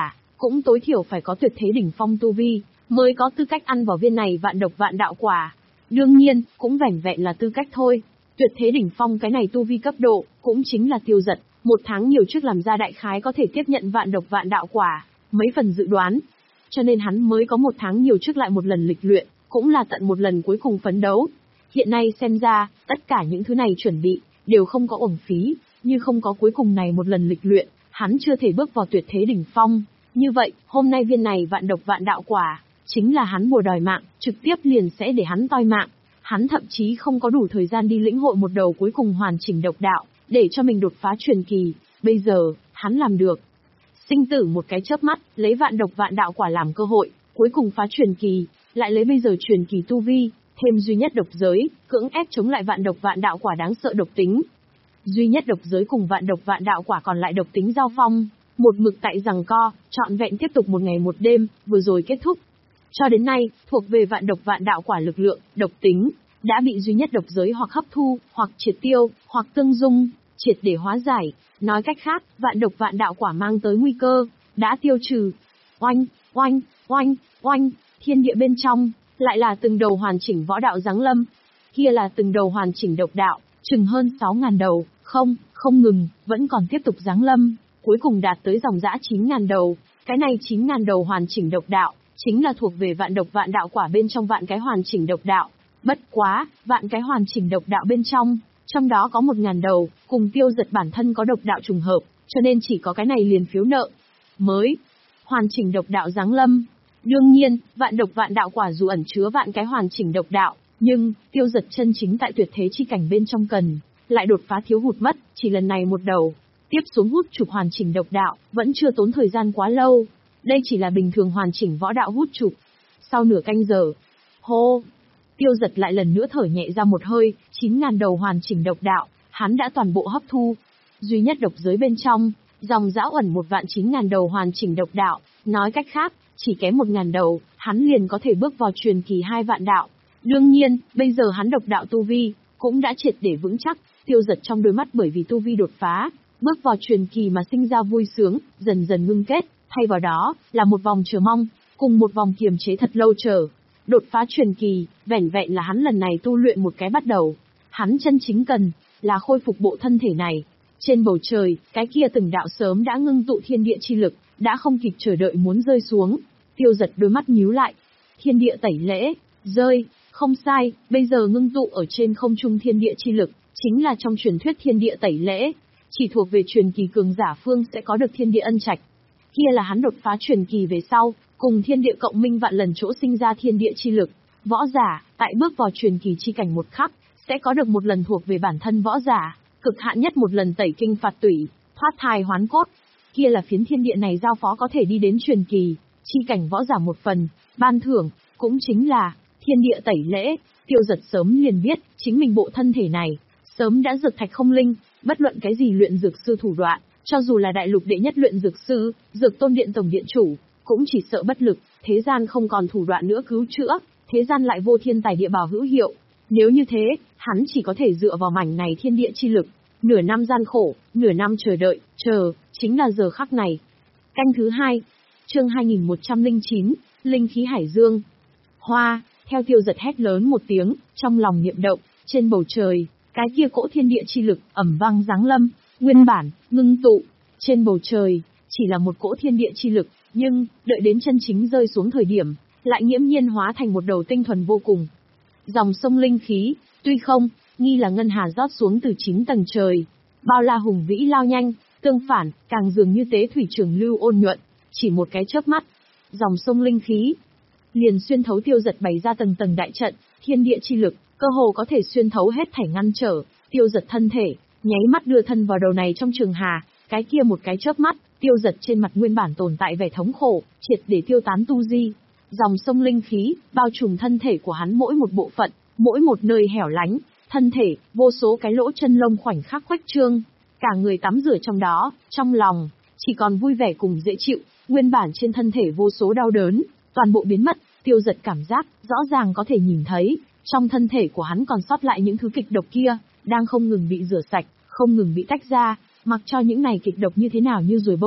cũng tối thiểu phải có tuyệt thế đỉnh phong tu vi, mới có tư cách ăn vào viên này vạn độc vạn đạo quả. Đương nhiên, cũng vẻn vẹn là tư cách thôi. Tuyệt thế đỉnh phong cái này tu vi cấp độ, cũng chính là Tiêu Dật, một tháng nhiều trước làm ra đại khái có thể tiếp nhận vạn độc vạn đạo quả, mấy phần dự đoán. Cho nên hắn mới có một tháng nhiều trước lại một lần lịch luyện, cũng là tận một lần cuối cùng phấn đấu. Hiện nay xem ra, tất cả những thứ này chuẩn bị, đều không có uổng phí, như không có cuối cùng này một lần lịch luyện, hắn chưa thể bước vào tuyệt thế đỉnh phong. Như vậy, hôm nay viên này vạn độc vạn đạo quả, chính là hắn bùa đòi mạng, trực tiếp liền sẽ để hắn toi mạng. Hắn thậm chí không có đủ thời gian đi lĩnh hội một đầu cuối cùng hoàn chỉnh độc đạo, để cho mình đột phá truyền kỳ, bây giờ, hắn làm được. Sinh tử một cái chớp mắt, lấy vạn độc vạn đạo quả làm cơ hội, cuối cùng phá truyền kỳ, lại lấy bây giờ truyền kỳ tu vi, thêm duy nhất độc giới, cưỡng ép chống lại vạn độc vạn đạo quả đáng sợ độc tính. Duy nhất độc giới cùng vạn độc vạn đạo quả còn lại độc tính giao phong, một mực tại giằng co, trọn vẹn tiếp tục một ngày một đêm, vừa rồi kết thúc. Cho đến nay, thuộc về vạn độc vạn đạo quả lực lượng, độc tính, đã bị duy nhất độc giới hoặc hấp thu, hoặc triệt tiêu, hoặc tương dung, triệt để hóa giải. Nói cách khác, vạn độc vạn đạo quả mang tới nguy cơ, đã tiêu trừ. Oanh, oanh, oanh, oanh, thiên địa bên trong, lại là từng đầu hoàn chỉnh võ đạo giáng lâm. Kia là từng đầu hoàn chỉnh độc đạo, chừng hơn sáu ngàn đầu, không, không ngừng, vẫn còn tiếp tục giáng lâm, cuối cùng đạt tới dòng dã chín ngàn đầu. Cái này chín ngàn đầu hoàn chỉnh độc đạo, chính là thuộc về vạn độc vạn đạo quả bên trong vạn cái hoàn chỉnh độc đạo. Bất quá, vạn cái hoàn chỉnh độc đạo bên trong, trong đó có một ngàn đầu, cùng Tiêu Dật bản thân có độc đạo trùng hợp, cho nên chỉ có cái này liền phiếu nợ. Mới, hoàn chỉnh độc đạo giáng lâm. Đương nhiên, vạn độc vạn đạo quả dù ẩn chứa vạn cái hoàn chỉnh độc đạo, nhưng, Tiêu Dật chân chính tại tuyệt thế chi cảnh bên trong cần, lại đột phá thiếu hụt mất, chỉ lần này một đầu. Tiếp xuống hút chụp hoàn chỉnh độc đạo, vẫn chưa tốn thời gian quá lâu. Đây chỉ là bình thường hoàn chỉnh võ đạo hút chụp. Sau nửa canh giờ, hô, Tiêu Dật lại lần nữa thở nhẹ ra một hơi, chín ngàn đầu hoàn chỉnh độc đạo, hắn đã toàn bộ hấp thu. Duy nhất độc giới bên trong, dòng dã ẩn một vạn chín ngàn đầu hoàn chỉnh độc đạo, nói cách khác, chỉ kém một ngàn đầu, hắn liền có thể bước vào truyền kỳ hai vạn đạo. Đương nhiên, bây giờ hắn độc đạo tu vi, cũng đã triệt để vững chắc. Tiêu Dật trong đôi mắt bởi vì tu vi đột phá, bước vào truyền kỳ mà sinh ra vui sướng, dần dần ngưng kết, thay vào đó, là một vòng chờ mong, cùng một vòng kiềm chế thật lâu chờ. Đột phá truyền kỳ, vẻn vẹn là hắn lần này tu luyện một cái bắt đầu. Hắn chân chính cần, là khôi phục bộ thân thể này. Trên bầu trời, cái kia từng đạo sớm đã ngưng tụ thiên địa chi lực, đã không kịp chờ đợi muốn rơi xuống. Tiêu Dật đôi mắt nhíu lại. Thiên địa tẩy lễ, rơi, không sai, bây giờ ngưng tụ ở trên không trung thiên địa chi lực, chính là trong truyền thuyết thiên địa tẩy lễ. Chỉ thuộc về truyền kỳ cường giả phương sẽ có được thiên địa ân trạch. Kia là hắn đột phá truyền kỳ về sau, cùng thiên địa cộng minh vạn lần chỗ sinh ra thiên địa chi lực. Võ giả, tại bước vào truyền kỳ chi cảnh một khắc, sẽ có được một lần thuộc về bản thân võ giả, cực hạn nhất một lần tẩy kinh phạt tủy, thoát thai hoán cốt. Kia là phiến thiên địa này giao phó có thể đi đến truyền kỳ, chi cảnh võ giả một phần, ban thưởng, cũng chính là thiên địa tẩy lễ. Tiêu Dật sớm liền biết, chính mình bộ thân thể này, sớm đã dược thạch không linh, bất luận cái gì luyện dược sư thủ đoạn, cho dù là đại lục đệ nhất luyện dược sư, Dược Tôn Điện tổng điện chủ, cũng chỉ sợ bất lực, thế gian không còn thủ đoạn nữa cứu chữa, thế gian lại vô thiên tài địa bảo hữu hiệu. Nếu như thế, hắn chỉ có thể dựa vào mảnh này thiên địa chi lực, nửa năm gian khổ, nửa năm chờ đợi, chờ, chính là giờ khắc này. Canh thứ hai, chương hai nghìn một trăm lẻ chín, Linh khí hải dương. Hoa, theo Tiêu Dật hét lớn một tiếng, trong lòng niệm động, trên bầu trời, cái kia cỗ thiên địa chi lực ầm vang giáng lâm, nguyên bản ngưng tụ trên bầu trời, chỉ là một cỗ thiên địa chi lực, nhưng đợi đến chân chính rơi xuống thời điểm, lại nghiễm nhiên hóa thành một đầu tinh thuần vô cùng. Dòng sông linh khí, tuy không nghi là ngân hà rót xuống từ chín tầng trời, bao la hùng vĩ lao nhanh, tương phản, càng dường như tế thủy trường lưu ôn nhuận, chỉ một cái chớp mắt, dòng sông linh khí liền xuyên thấu Tiêu Dật bày ra tầng tầng đại trận, thiên địa chi lực, cơ hồ có thể xuyên thấu hết thảy ngăn trở, Tiêu Dật thân thể, nháy mắt đưa thân vào đầu này trong trường hà, cái kia một cái chớp mắt, Tiêu Dật trên mặt nguyên bản tồn tại vẻ thống khổ, triệt để tiêu tán tu di. Dòng sông linh khí, bao trùm thân thể của hắn mỗi một bộ phận, mỗi một nơi hẻo lánh, thân thể, vô số cái lỗ chân lông khoảnh khắc khuếch trương, cả người tắm rửa trong đó, trong lòng, chỉ còn vui vẻ cùng dễ chịu, nguyên bản trên thân thể vô số đau đớn, toàn bộ biến mất, Tiêu Dật cảm giác, rõ ràng có thể nhìn thấy, trong thân thể của hắn còn sót lại những thứ kịch độc kia, đang không ngừng bị rửa sạch, không ngừng bị tách ra, mặc cho những này kịch độc như thế nào như ruồi bâu mật,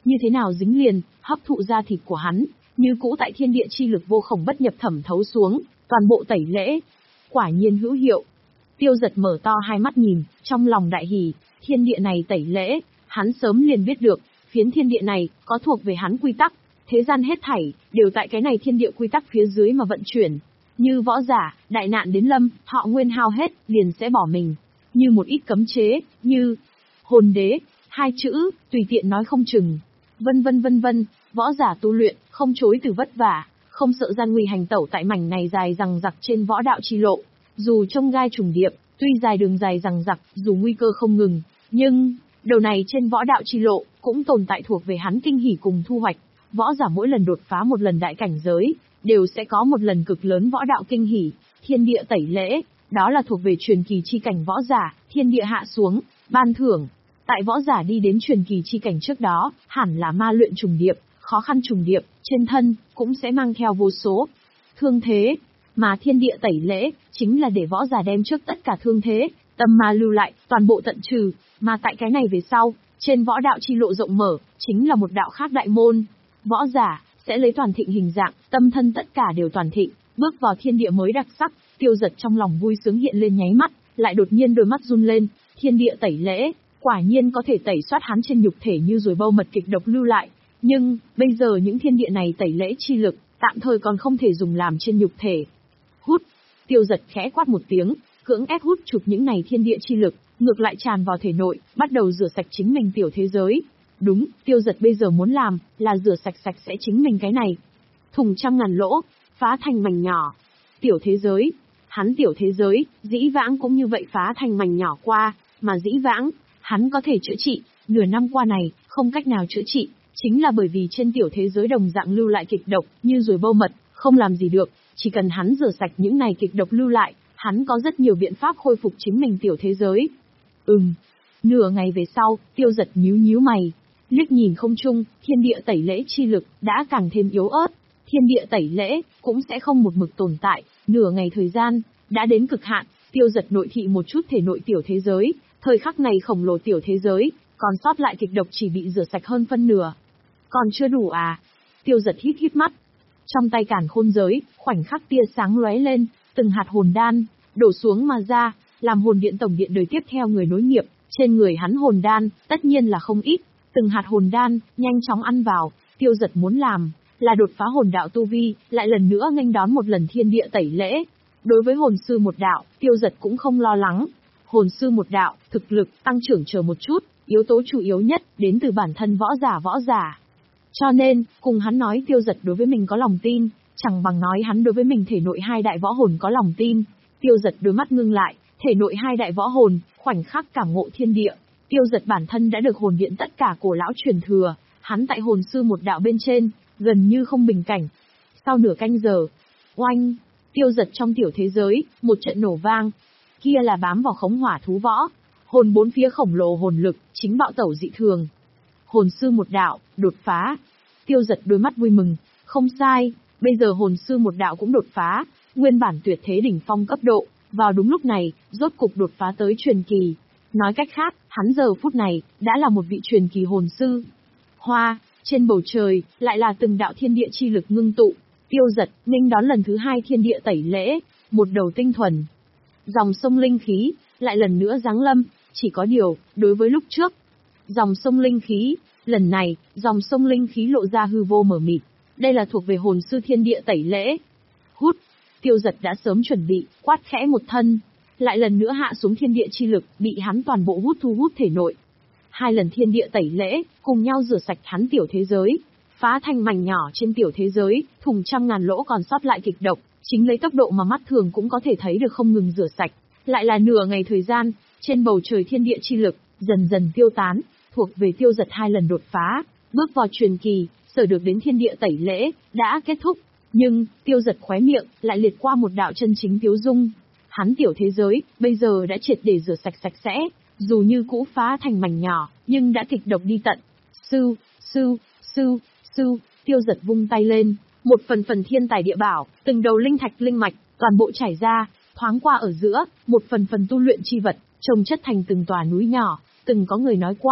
như thế nào dính liền, hấp thụ da thịt của hắn, như cũ tại thiên địa chi lực vô khổng bất nhập thẩm thấu xuống, toàn bộ tẩy lễ. Quả nhiên hữu hiệu. Tiêu Giật mở to hai mắt nhìn, trong lòng đại hỉ, thiên địa này tẩy lễ, hắn sớm liền biết được, phiến thiên địa này có thuộc về hắn quy tắc, thế gian hết thảy đều tại cái này thiên địa quy tắc phía dưới mà vận chuyển. Như võ giả, đại nạn đến lâm, họ nguyên hao hết, liền sẽ bỏ mình. Như một ít cấm chế, như hồn đế, hai chữ, tùy tiện nói không chừng. Vân vân vân vân, võ giả tu luyện, không chối từ vất vả, không sợ gian nguy hành tẩu tại mảnh này dài rằng rặc trên võ đạo chi lộ. Dù trông gai trùng điệp, tuy dài đường dài rằng rặc, dù nguy cơ không ngừng, nhưng đầu này trên võ đạo chi lộ cũng tồn tại thuộc về hắn kinh hỉ cùng thu hoạch. Võ giả mỗi lần đột phá một lần đại cảnh giới, đều sẽ có một lần cực lớn võ đạo kinh hỉ, thiên địa tẩy lễ, đó là thuộc về truyền kỳ chi cảnh võ giả, thiên địa hạ xuống, ban thưởng. Tại võ giả đi đến truyền kỳ chi cảnh trước đó, hẳn là ma luyện trùng điệp, khó khăn trùng điệp, trên thân cũng sẽ mang theo vô số thương thế, mà thiên địa tẩy lễ chính là để võ giả đem trước tất cả thương thế, tâm ma lưu lại, toàn bộ tận trừ, mà tại cái này về sau, trên võ đạo chi lộ rộng mở, chính là một đạo khác đại môn. Võ giả sẽ lấy toàn thịnh hình dạng, tâm thân tất cả đều toàn thịnh, bước vào thiên địa mới đặc sắc. Tiêu Giật trong lòng vui sướng hiện lên nháy mắt, lại đột nhiên đôi mắt run lên, thiên địa tẩy lễ, quả nhiên có thể tẩy soát hắn trên nhục thể như rồi bâu mật kịch độc lưu lại, nhưng bây giờ những thiên địa này tẩy lễ chi lực, tạm thời còn không thể dùng làm trên nhục thể. Hút, Tiêu Giật khẽ quát một tiếng, cưỡng ép hút chụp những này thiên địa chi lực, ngược lại tràn vào thể nội, bắt đầu rửa sạch chính mình tiểu thế giới. Đúng, Tiêu Giật bây giờ muốn làm, là rửa sạch sạch sẽ chính mình cái này. Thùng trăm ngàn lỗ, phá thành mảnh nhỏ. Tiểu thế giới, hắn tiểu thế giới, dĩ vãng cũng như vậy phá thành mảnh nhỏ qua, mà dĩ vãng, hắn có thể chữa trị, nửa năm qua này, không cách nào chữa trị, chính là bởi vì trên tiểu thế giới đồng dạng lưu lại kịch độc, như rồi bâu mật, không làm gì được, chỉ cần hắn rửa sạch những này kịch độc lưu lại, hắn có rất nhiều biện pháp khôi phục chính mình tiểu thế giới. Ừm, nửa ngày về sau, Tiêu Giật nhíu nhíu mày, liếc nhìn không trung, thiên địa tẩy lễ chi lực đã càng thêm yếu ớt, thiên địa tẩy lễ cũng sẽ không một mực tồn tại, nửa ngày thời gian đã đến cực hạn. Tiêu Giật nội thị một chút thể nội tiểu thế giới, thời khắc này khổng lồ tiểu thế giới, còn sót lại kịch độc chỉ bị rửa sạch hơn phân nửa. Còn chưa đủ à? Tiêu Giật hít hít mắt. Trong tay càn khôn giới, khoảnh khắc tia sáng lóe lên, từng hạt hồn đan đổ xuống mà ra, làm hồn điện tổng điện đời tiếp theo người nối nghiệp, trên người hắn hồn đan, tất nhiên là không ít, từng hạt hồn đan nhanh chóng ăn vào. Tiêu Giật muốn làm là đột phá hồn đạo tu vi, lại lần nữa nghênh đón một lần thiên địa tẩy lễ. Đối với hồn sư một đạo, Tiêu Giật cũng không lo lắng. Hồn sư một đạo, thực lực tăng trưởng chờ một chút, yếu tố chủ yếu nhất đến từ bản thân võ giả võ giả. Cho nên, cùng hắn nói Tiêu Giật đối với mình có lòng tin, chẳng bằng nói hắn đối với mình thể nội hai đại võ hồn có lòng tin. Tiêu Giật đôi mắt ngưng lại, thể nội hai đại võ hồn, khoảnh khắc cảm ngộ thiên địa. Tiêu Giật bản thân đã được hồn điện tất cả cổ lão truyền thừa, hắn tại hồn sư một đạo bên trên, gần như không bình cảnh. Sau nửa canh giờ, oanh, Tiêu Giật trong tiểu thế giới, một trận nổ vang. Kia là bám vào khống hỏa thú võ, hồn bốn phía khổng lồ hồn lực, chính bạo tẩu dị thường. Hồn sư một đạo, đột phá. Tiêu Giật đôi mắt vui mừng, không sai, bây giờ hồn sư một đạo cũng đột phá, nguyên bản tuyệt thế đỉnh phong cấp độ, vào đúng lúc này, rốt cục đột phá tới truyền kỳ. Nói cách khác, hắn giờ phút này, đã là một vị truyền kỳ hồn sư. Hoa, trên bầu trời, lại là từng đạo thiên địa chi lực ngưng tụ. Tiêu Giật, nghênh đón lần thứ hai thiên địa tẩy lễ, một đầu tinh thuần. Dòng sông linh khí, lại lần nữa giáng lâm, chỉ có điều, đối với lúc trước. Dòng sông linh khí, lần này, dòng sông linh khí lộ ra hư vô mờ mịt. Đây là thuộc về hồn sư thiên địa tẩy lễ. Hút, Tiêu Giật đã sớm chuẩn bị, quát khẽ một thân. Lại lần nữa hạ xuống thiên địa chi lực, bị hắn toàn bộ hút thu hút thể nội. Hai lần thiên địa tẩy lễ, cùng nhau rửa sạch hắn tiểu thế giới. Phá thành mảnh nhỏ trên tiểu thế giới, thùng trăm ngàn lỗ còn sót lại kịch độc, chính lấy tốc độ mà mắt thường cũng có thể thấy được không ngừng rửa sạch. Lại là nửa ngày thời gian, trên bầu trời thiên địa chi lực, dần dần tiêu tán, thuộc về Tiêu Giật hai lần đột phá, bước vào truyền kỳ, sở được đến thiên địa tẩy lễ, đã kết thúc. Nhưng, Tiêu Giật khóe miệng, lại liệt qua một đạo chân chính tiếu dung. Hắn tiểu thế giới, bây giờ đã triệt để rửa sạch sạch sẽ, dù như cũ phá thành mảnh nhỏ, nhưng đã kịch độc đi tận. Sư, sư, sư, sư, Tiêu Giật vung tay lên, một phần phần thiên tài địa bảo, từng đầu linh thạch linh mạch, toàn bộ trải ra, thoáng qua ở giữa, một phần phần tu luyện chi vật, trồng chất thành từng tòa núi nhỏ. Từng có người nói qua,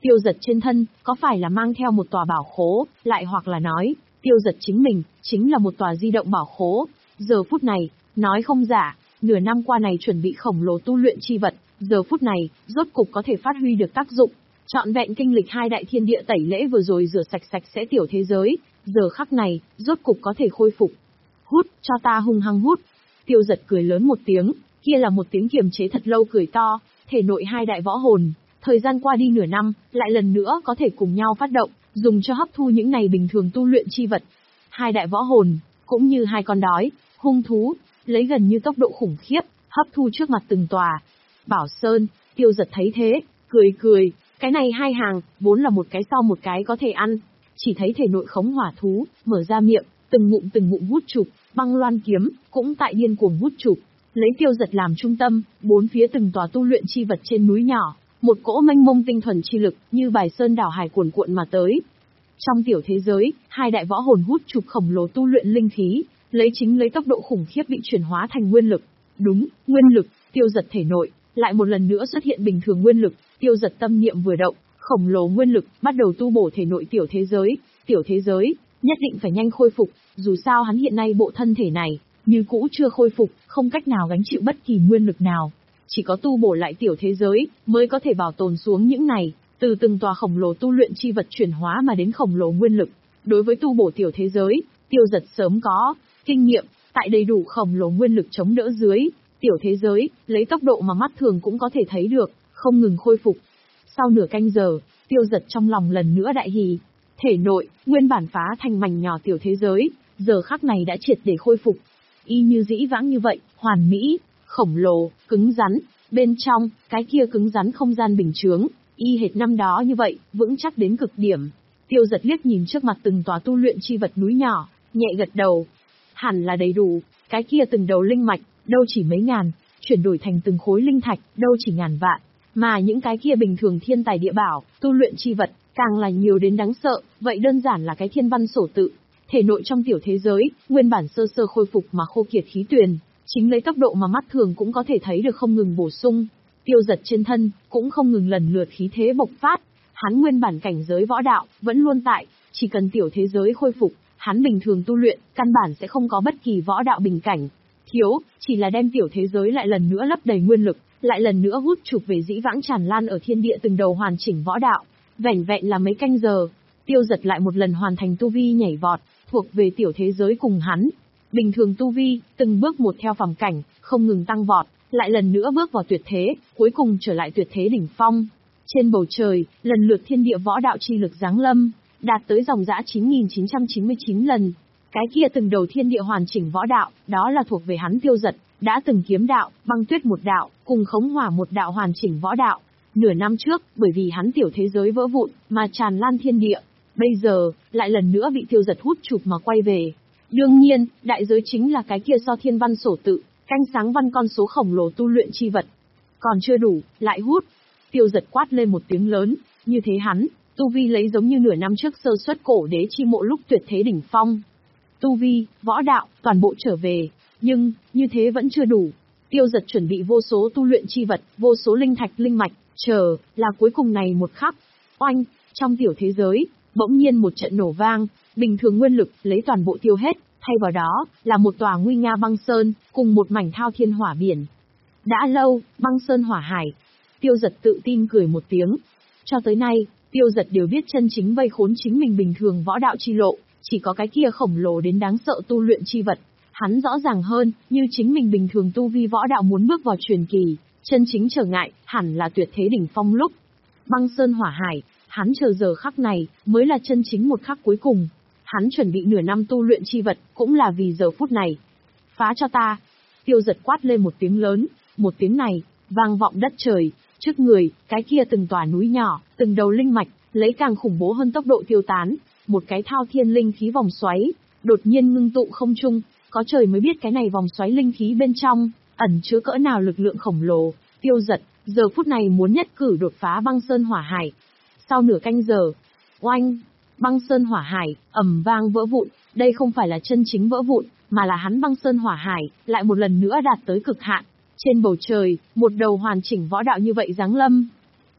Tiêu Giật trên thân, có phải là mang theo một tòa bảo khố, lại hoặc là nói, Tiêu Giật chính mình, chính là một tòa di động bảo khố. Giờ phút này, nói không giả, nửa năm qua này chuẩn bị khổng lồ tu luyện chi vật, giờ phút này, rốt cục có thể phát huy được tác dụng. Trọn vẹn kinh lịch hai đại thiên địa tẩy lễ vừa rồi rửa sạch sạch sẽ tiểu thế giới, giờ khắc này, rốt cục có thể khôi phục. Hút, cho ta hung hăng hút. Tiêu Giật cười lớn một tiếng, kia là một tiếng kiềm chế thật lâu cười to, thể nội hai đại võ hồn, thời gian qua đi nửa năm, lại lần nữa có thể cùng nhau phát động, dùng cho hấp thu những này bình thường tu luyện chi vật. Hai đại võ hồn, cũng như hai con đói, hung thú, lấy gần như tốc độ khủng khiếp, hấp thu trước mặt từng tòa. Bảo Sơn, Tiêu Giật thấy thế, cười cười, cái này hai hàng, vốn là một cái sau một cái có thể ăn. Chỉ thấy thể nội khống hỏa thú, mở ra miệng, từng ngụm từng ngụm hút chụp, băng loan kiếm, cũng tại điên cuồng hút chụp. Lấy Tiêu Giật làm trung tâm, bốn phía từng tòa tu luyện chi vật trên núi nhỏ, một cỗ mênh mông tinh thuần chi lực, như bài sơn đảo hải cuồn cuộn mà tới. Trong tiểu thế giới, hai đại võ hồn hút chụp khổng lồ tu luyện linh khí, lấy chính lấy tốc độ khủng khiếp bị chuyển hóa thành nguyên lực. Đúng, nguyên lực, Tiêu Giật thể nội, lại một lần nữa xuất hiện bình thường nguyên lực, Tiêu Giật tâm niệm vừa động, khổng lồ nguyên lực bắt đầu tu bổ thể nội tiểu thế giới, tiểu thế giới nhất định phải nhanh khôi phục, dù sao hắn hiện nay bộ thân thể này như cũ chưa khôi phục, không cách nào gánh chịu bất kỳ nguyên lực nào, chỉ có tu bổ lại tiểu thế giới mới có thể bảo tồn xuống những này, từ từng tòa khổng lồ tu luyện chi vật chuyển hóa mà đến khổng lồ nguyên lực. Đối với tu bổ tiểu thế giới, Tiêu Giật sớm có kinh nghiệm, tại đầy đủ khổng lồ nguyên lực chống đỡ dưới, tiểu thế giới lấy tốc độ mà mắt thường cũng có thể thấy được, không ngừng khôi phục. Sau nửa canh giờ, Tiêu Giật trong lòng lần nữa đại hỉ, thể nội nguyên bản phá thành mảnh nhỏ tiểu thế giới, giờ khắc này đã triệt để khôi phục, y như dĩ vãng như vậy, hoàn mỹ, khổng lồ, cứng rắn, bên trong, cái kia cứng rắn không gian bình chướng, y hệt năm đó như vậy, vững chắc đến cực điểm. Tiêu Giật liếc nhìn trước mặt từng tòa tu luyện chi vật núi nhỏ, nhẹ gật đầu. Hẳn là đầy đủ, cái kia từng đầu linh mạch, đâu chỉ mấy ngàn, chuyển đổi thành từng khối linh thạch, đâu chỉ ngàn vạn, mà những cái kia bình thường thiên tài địa bảo, tu luyện chi vật, càng là nhiều đến đáng sợ, vậy đơn giản là cái thiên văn sổ tự. Thể nội trong tiểu thế giới, nguyên bản sơ sơ khôi phục mà khô kiệt khí tuyền, chính lấy tốc độ mà mắt thường cũng có thể thấy được không ngừng bổ sung. Tiêu Giật trên thân, cũng không ngừng lần lượt khí thế bộc phát, hắn nguyên bản cảnh giới võ đạo, vẫn luôn tại, chỉ cần tiểu thế giới khôi phục, hắn bình thường tu luyện, căn bản sẽ không có bất kỳ võ đạo bình cảnh. Thiếu, chỉ là đem tiểu thế giới lại lần nữa lấp đầy nguyên lực, lại lần nữa hút chụp về dĩ vãng tràn lan ở thiên địa từng đầu hoàn chỉnh võ đạo. Vẻn vẹn là mấy canh giờ, Tiêu Giật lại một lần hoàn thành tu vi nhảy vọt, thuộc về tiểu thế giới cùng hắn. Bình thường tu vi, từng bước một theo phàm cảnh, không ngừng tăng vọt, lại lần nữa bước vào tuyệt thế, cuối cùng trở lại tuyệt thế đỉnh phong. Trên bầu trời, lần lượt thiên địa võ đạo chi lực giáng lâm, đạt tới dòng dã chín nghìn chín trăm chín mươi chín lần. Cái kia từng đầu thiên địa hoàn chỉnh võ đạo, đó là thuộc về hắn Tiêu Giật, đã từng kiếm đạo, băng tuyết một đạo, cùng khống hỏa một đạo hoàn chỉnh võ đạo. Nửa năm trước, bởi vì hắn tiểu thế giới vỡ vụn, mà tràn lan thiên địa, bây giờ, lại lần nữa bị Tiêu Giật hút chụp mà quay về. Đương nhiên, đại giới chính là cái kia do thiên văn sổ tự, canh sáng văn con số khổng lồ tu luyện chi vật. Còn chưa đủ, lại hút. Tiêu Giật quát lên một tiếng lớn, như thế hắn, tu vi lấy giống như nửa năm trước sơ xuất cổ đế chi mộ lúc tuyệt thế đỉnh phong. Tu vi, võ đạo, toàn bộ trở về, nhưng, như thế vẫn chưa đủ. Tiêu Giật chuẩn bị vô số tu luyện chi vật, vô số linh thạch linh mạch, chờ, là cuối cùng này một khắc. Oanh, trong tiểu thế giới, bỗng nhiên một trận nổ vang, bình thường nguyên lực lấy toàn bộ tiêu hết, thay vào đó là một tòa nguy nga băng sơn, cùng một mảnh thao thiên hỏa biển. Đã lâu, băng sơn hỏa hải. Tiêu Giật tự tin cười một tiếng. Cho tới nay, Tiêu Giật đều biết chân chính vây khốn chính mình bình thường võ đạo chi lộ, chỉ có cái kia khổng lồ đến đáng sợ tu luyện chi vật. Hắn rõ ràng hơn, như chính mình bình thường tu vi võ đạo muốn bước vào truyền kỳ, chân chính trở ngại, hẳn là tuyệt thế đỉnh phong lúc. Băng sơn hỏa hải, hắn chờ giờ khắc này, mới là chân chính một khắc cuối cùng. Hắn chuẩn bị nửa năm tu luyện chi vật, cũng là vì giờ phút này. Phá cho ta. Tiêu Giật quát lên một tiếng lớn, một tiếng này, vang vọng đất trời, trước người, cái kia từng tòa núi nhỏ, từng đầu linh mạch, lấy càng khủng bố hơn tốc độ tiêu tán, một cái thao thiên linh khí vòng xoáy, đột nhiên ngưng tụ không trung, có trời mới biết cái này vòng xoáy linh khí bên trong, ẩn chứa cỡ nào lực lượng khổng lồ. Tiêu Giật, giờ phút này muốn nhất cử đột phá băng sơn hỏa hải. Sau nửa canh giờ, oanh, băng sơn hỏa hải, ầm vang vỡ vụn, đây không phải là chân chính vỡ vụn, mà là hắn băng sơn hỏa hải, lại một lần nữa đạt tới cực hạn. Trên bầu trời, một đầu hoàn chỉnh võ đạo như vậy giáng lâm.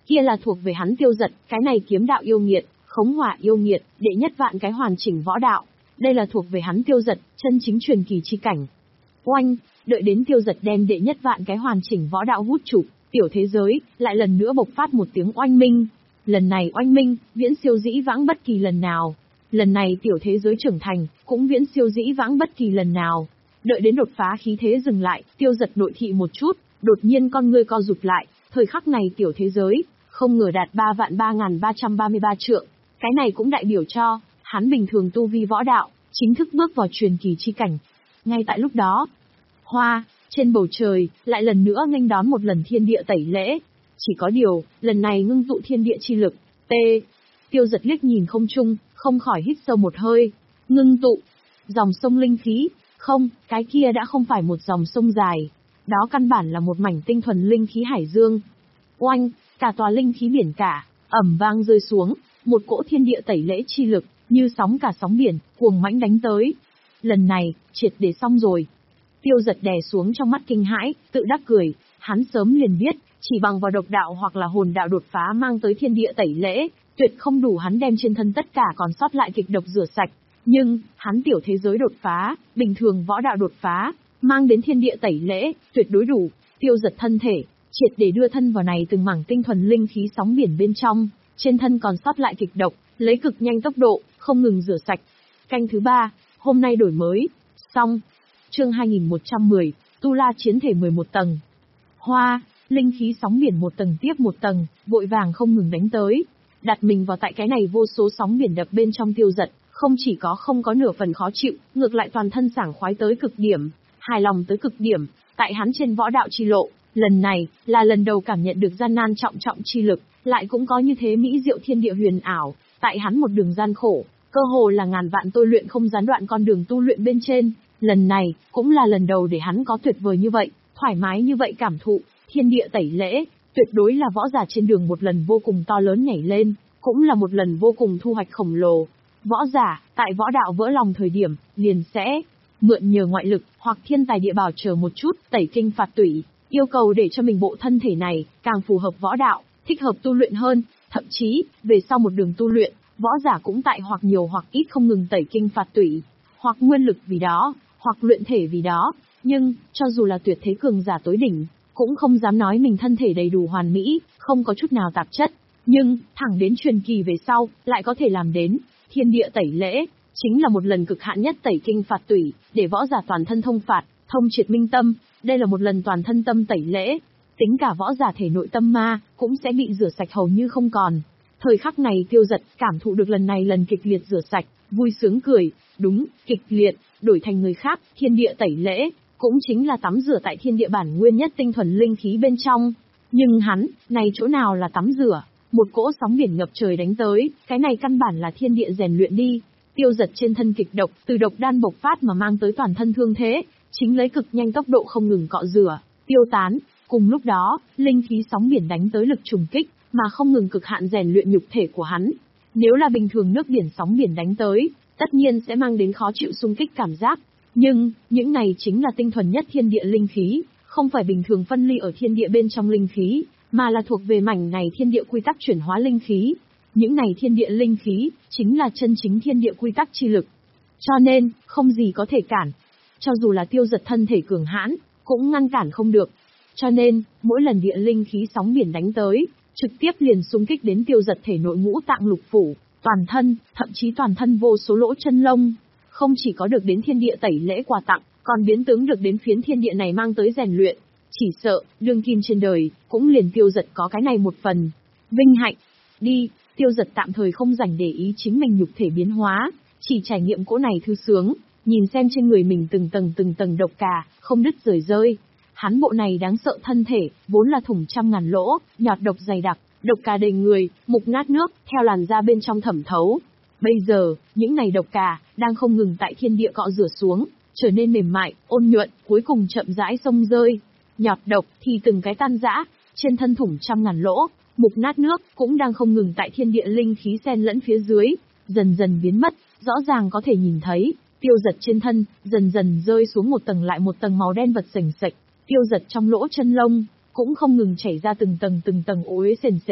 Kia là thuộc về hắn Tiêu Dật, cái này kiếm đạo yêu nghiệt, khống hỏa yêu nghiệt, đệ nhất vạn cái hoàn chỉnh võ đạo. Đây là thuộc về hắn Tiêu Dật, chân chính truyền kỳ chi cảnh. Oanh, đợi đến Tiêu Dật đem đệ nhất vạn cái hoàn chỉnh võ đạo hút chụp, tiểu thế giới lại lần nữa bộc phát một tiếng oanh minh. Lần này oanh minh, viễn siêu dĩ vãng bất kỳ lần nào. Lần này tiểu thế giới trưởng thành, cũng viễn siêu dĩ vãng bất kỳ lần nào. Đợi đến đột phá khí thế dừng lại, Tiêu Dật nội thị một chút, đột nhiên con ngươi co rụt lại, thời khắc này tiểu thế giới, không ngờ đạt ba vạn ba nghìn ba trăm ba mươi ba trượng. Cái này cũng đại biểu cho, hắn bình thường tu vi võ đạo, chính thức bước vào truyền kỳ chi cảnh. Ngay tại lúc đó, hoa, trên bầu trời, lại lần nữa nghênh đón một lần thiên địa tẩy lễ. Chỉ có điều, lần này ngưng tụ thiên địa chi lực, T. Tiêu Dật liếc nhìn không trung, không khỏi hít sâu một hơi. Ngưng tụ, dòng sông linh khí, không, cái kia đã không phải một dòng sông dài. Đó căn bản là một mảnh tinh thuần linh khí hải dương. Oanh, cả tòa linh khí biển cả, ầm vang rơi xuống, một cỗ thiên địa tẩy lễ chi lực, như sóng cả sóng biển, cuồng mãnh đánh tới. Lần này, triệt để xong rồi. Tiêu Dật đè xuống trong mắt kinh hãi, tự đắc cười, hắn sớm liền biết, chỉ bằng vào độc đạo hoặc là hồn đạo đột phá mang tới thiên địa tẩy lễ, tuyệt không đủ hắn đem trên thân tất cả còn sót lại kịch độc rửa sạch. Nhưng, hắn tiểu thế giới đột phá, bình thường võ đạo đột phá, mang đến thiên địa tẩy lễ, tuyệt đối đủ. Tiêu Dật thân thể, triệt để đưa thân vào này từng mảng tinh thuần linh khí sóng biển bên trong, trên thân còn sót lại kịch độc, lấy cực nhanh tốc độ, không ngừng rửa sạch. Canh thứ ba, hôm nay đổi mới, xong. Chương hai nghìn một trăm mười, Tu La chiến thể mười một tầng. Hoa, linh khí sóng biển một tầng tiếp một tầng, vội vàng không ngừng đánh tới. Đặt mình vào tại cái này vô số sóng biển đập bên trong Tiêu Dật, không chỉ có không có nửa phần khó chịu, ngược lại toàn thân sảng khoái tới cực điểm, hài lòng tới cực điểm, tại hắn trên võ đạo chi lộ, lần này, là lần đầu cảm nhận được gian nan trọng trọng chi lực, lại cũng có như thế mỹ diệu thiên địa huyền ảo, tại hắn một đường gian khổ, cơ hồ là ngàn vạn tôi luyện không gián đoạn con đường tu luyện bên trên, lần này, cũng là lần đầu để hắn có tuyệt vời như vậy, thoải mái như vậy cảm thụ, thiên địa tẩy lễ, tuyệt đối là võ giả trên đường một lần vô cùng to lớn nhảy lên, cũng là một lần vô cùng thu hoạch khổng lồ. Võ giả, tại võ đạo vỡ lòng thời điểm, liền sẽ mượn nhờ ngoại lực, hoặc thiên tài địa bảo chờ một chút, tẩy kinh phạt tủy, yêu cầu để cho mình bộ thân thể này, càng phù hợp võ đạo, thích hợp tu luyện hơn, thậm chí, về sau một đường tu luyện, võ giả cũng tại hoặc nhiều hoặc ít không ngừng tẩy kinh phạt tủy, hoặc nguyên lực vì đó, hoặc luyện thể vì đó, nhưng, cho dù là tuyệt thế cường giả tối đỉnh, cũng không dám nói mình thân thể đầy đủ hoàn mỹ, không có chút nào tạp chất, nhưng, thẳng đến truyền kỳ về sau, lại có thể làm đến. Thiên địa tẩy lễ, chính là một lần cực hạn nhất tẩy kinh phạt tủy, để võ giả toàn thân thông phạt, thông triệt minh tâm, đây là một lần toàn thân tâm tẩy lễ, tính cả võ giả thể nội tâm ma, cũng sẽ bị rửa sạch hầu như không còn. Thời khắc này Tiêu Dật cảm thụ được lần này lần kịch liệt rửa sạch, vui sướng cười, đúng, kịch liệt, đổi thành người khác, thiên địa tẩy lễ, cũng chính là tắm rửa tại thiên địa bản nguyên nhất tinh thuần linh khí bên trong. Nhưng hắn, này chỗ nào là tắm rửa? Một cỗ sóng biển ngập trời đánh tới, cái này căn bản là thiên địa rèn luyện đi. Tiêu Dật trên thân kịch độc, từ độc đan bộc phát mà mang tới toàn thân thương thế, chính lấy cực nhanh tốc độ không ngừng cọ rửa, tiêu tán. Cùng lúc đó, linh khí sóng biển đánh tới lực trùng kích, mà không ngừng cực hạn rèn luyện nhục thể của hắn. Nếu là bình thường nước biển sóng biển đánh tới, tất nhiên sẽ mang đến khó chịu xung kích cảm giác. Nhưng, những này chính là tinh thuần nhất thiên địa linh khí, không phải bình thường phân ly ở thiên địa bên trong linh khí, mà là thuộc về mảnh này thiên địa quy tắc chuyển hóa linh khí. Những này thiên địa linh khí, chính là chân chính thiên địa quy tắc chi lực. Cho nên, không gì có thể cản. Cho dù là Tiêu Dật thân thể cường hãn, cũng ngăn cản không được. Cho nên, mỗi lần địa linh khí sóng biển đánh tới, trực tiếp liền xung kích đến Tiêu Dật thể nội ngũ tạng lục phủ, toàn thân, thậm chí toàn thân vô số lỗ chân lông. Không chỉ có được đến thiên địa tẩy lễ quà tặng, còn biến tướng được đến phiến thiên địa này mang tới rèn luyện. Chỉ sợ, đương kim trên đời, cũng liền Tiêu Dật có cái này một phần. Vinh hạnh. Đi, Tiêu Dật tạm thời không rảnh để ý chính mình nhục thể biến hóa, chỉ trải nghiệm cỗ này thư sướng, nhìn xem trên người mình từng tầng từng tầng độc cà, không đứt rời rơi. Hắn bộ này đáng sợ thân thể, vốn là thủng trăm ngàn lỗ, nhọt độc dày đặc, độc cà đầy người, mục nát nước, theo làn da bên trong thẩm thấu. Bây giờ, những này độc cà, đang không ngừng tại thiên địa cọ rửa xuống, trở nên mềm mại, ôn nhuận, cuối cùng chậm rãi xông rơi. Nhọt độc thì từng cái tan rã, trên thân thủng trăm ngàn lỗ, mục nát nước cũng đang không ngừng tại thiên địa linh khí xen lẫn phía dưới, dần dần biến mất, rõ ràng có thể nhìn thấy, Tiêu Dật trên thân, dần dần rơi xuống một tầng lại một tầng màu đen vật sềnh sệch, Tiêu Dật trong lỗ chân lông, cũng không ngừng chảy ra từng tầng từng tầng ô uế sền sệt,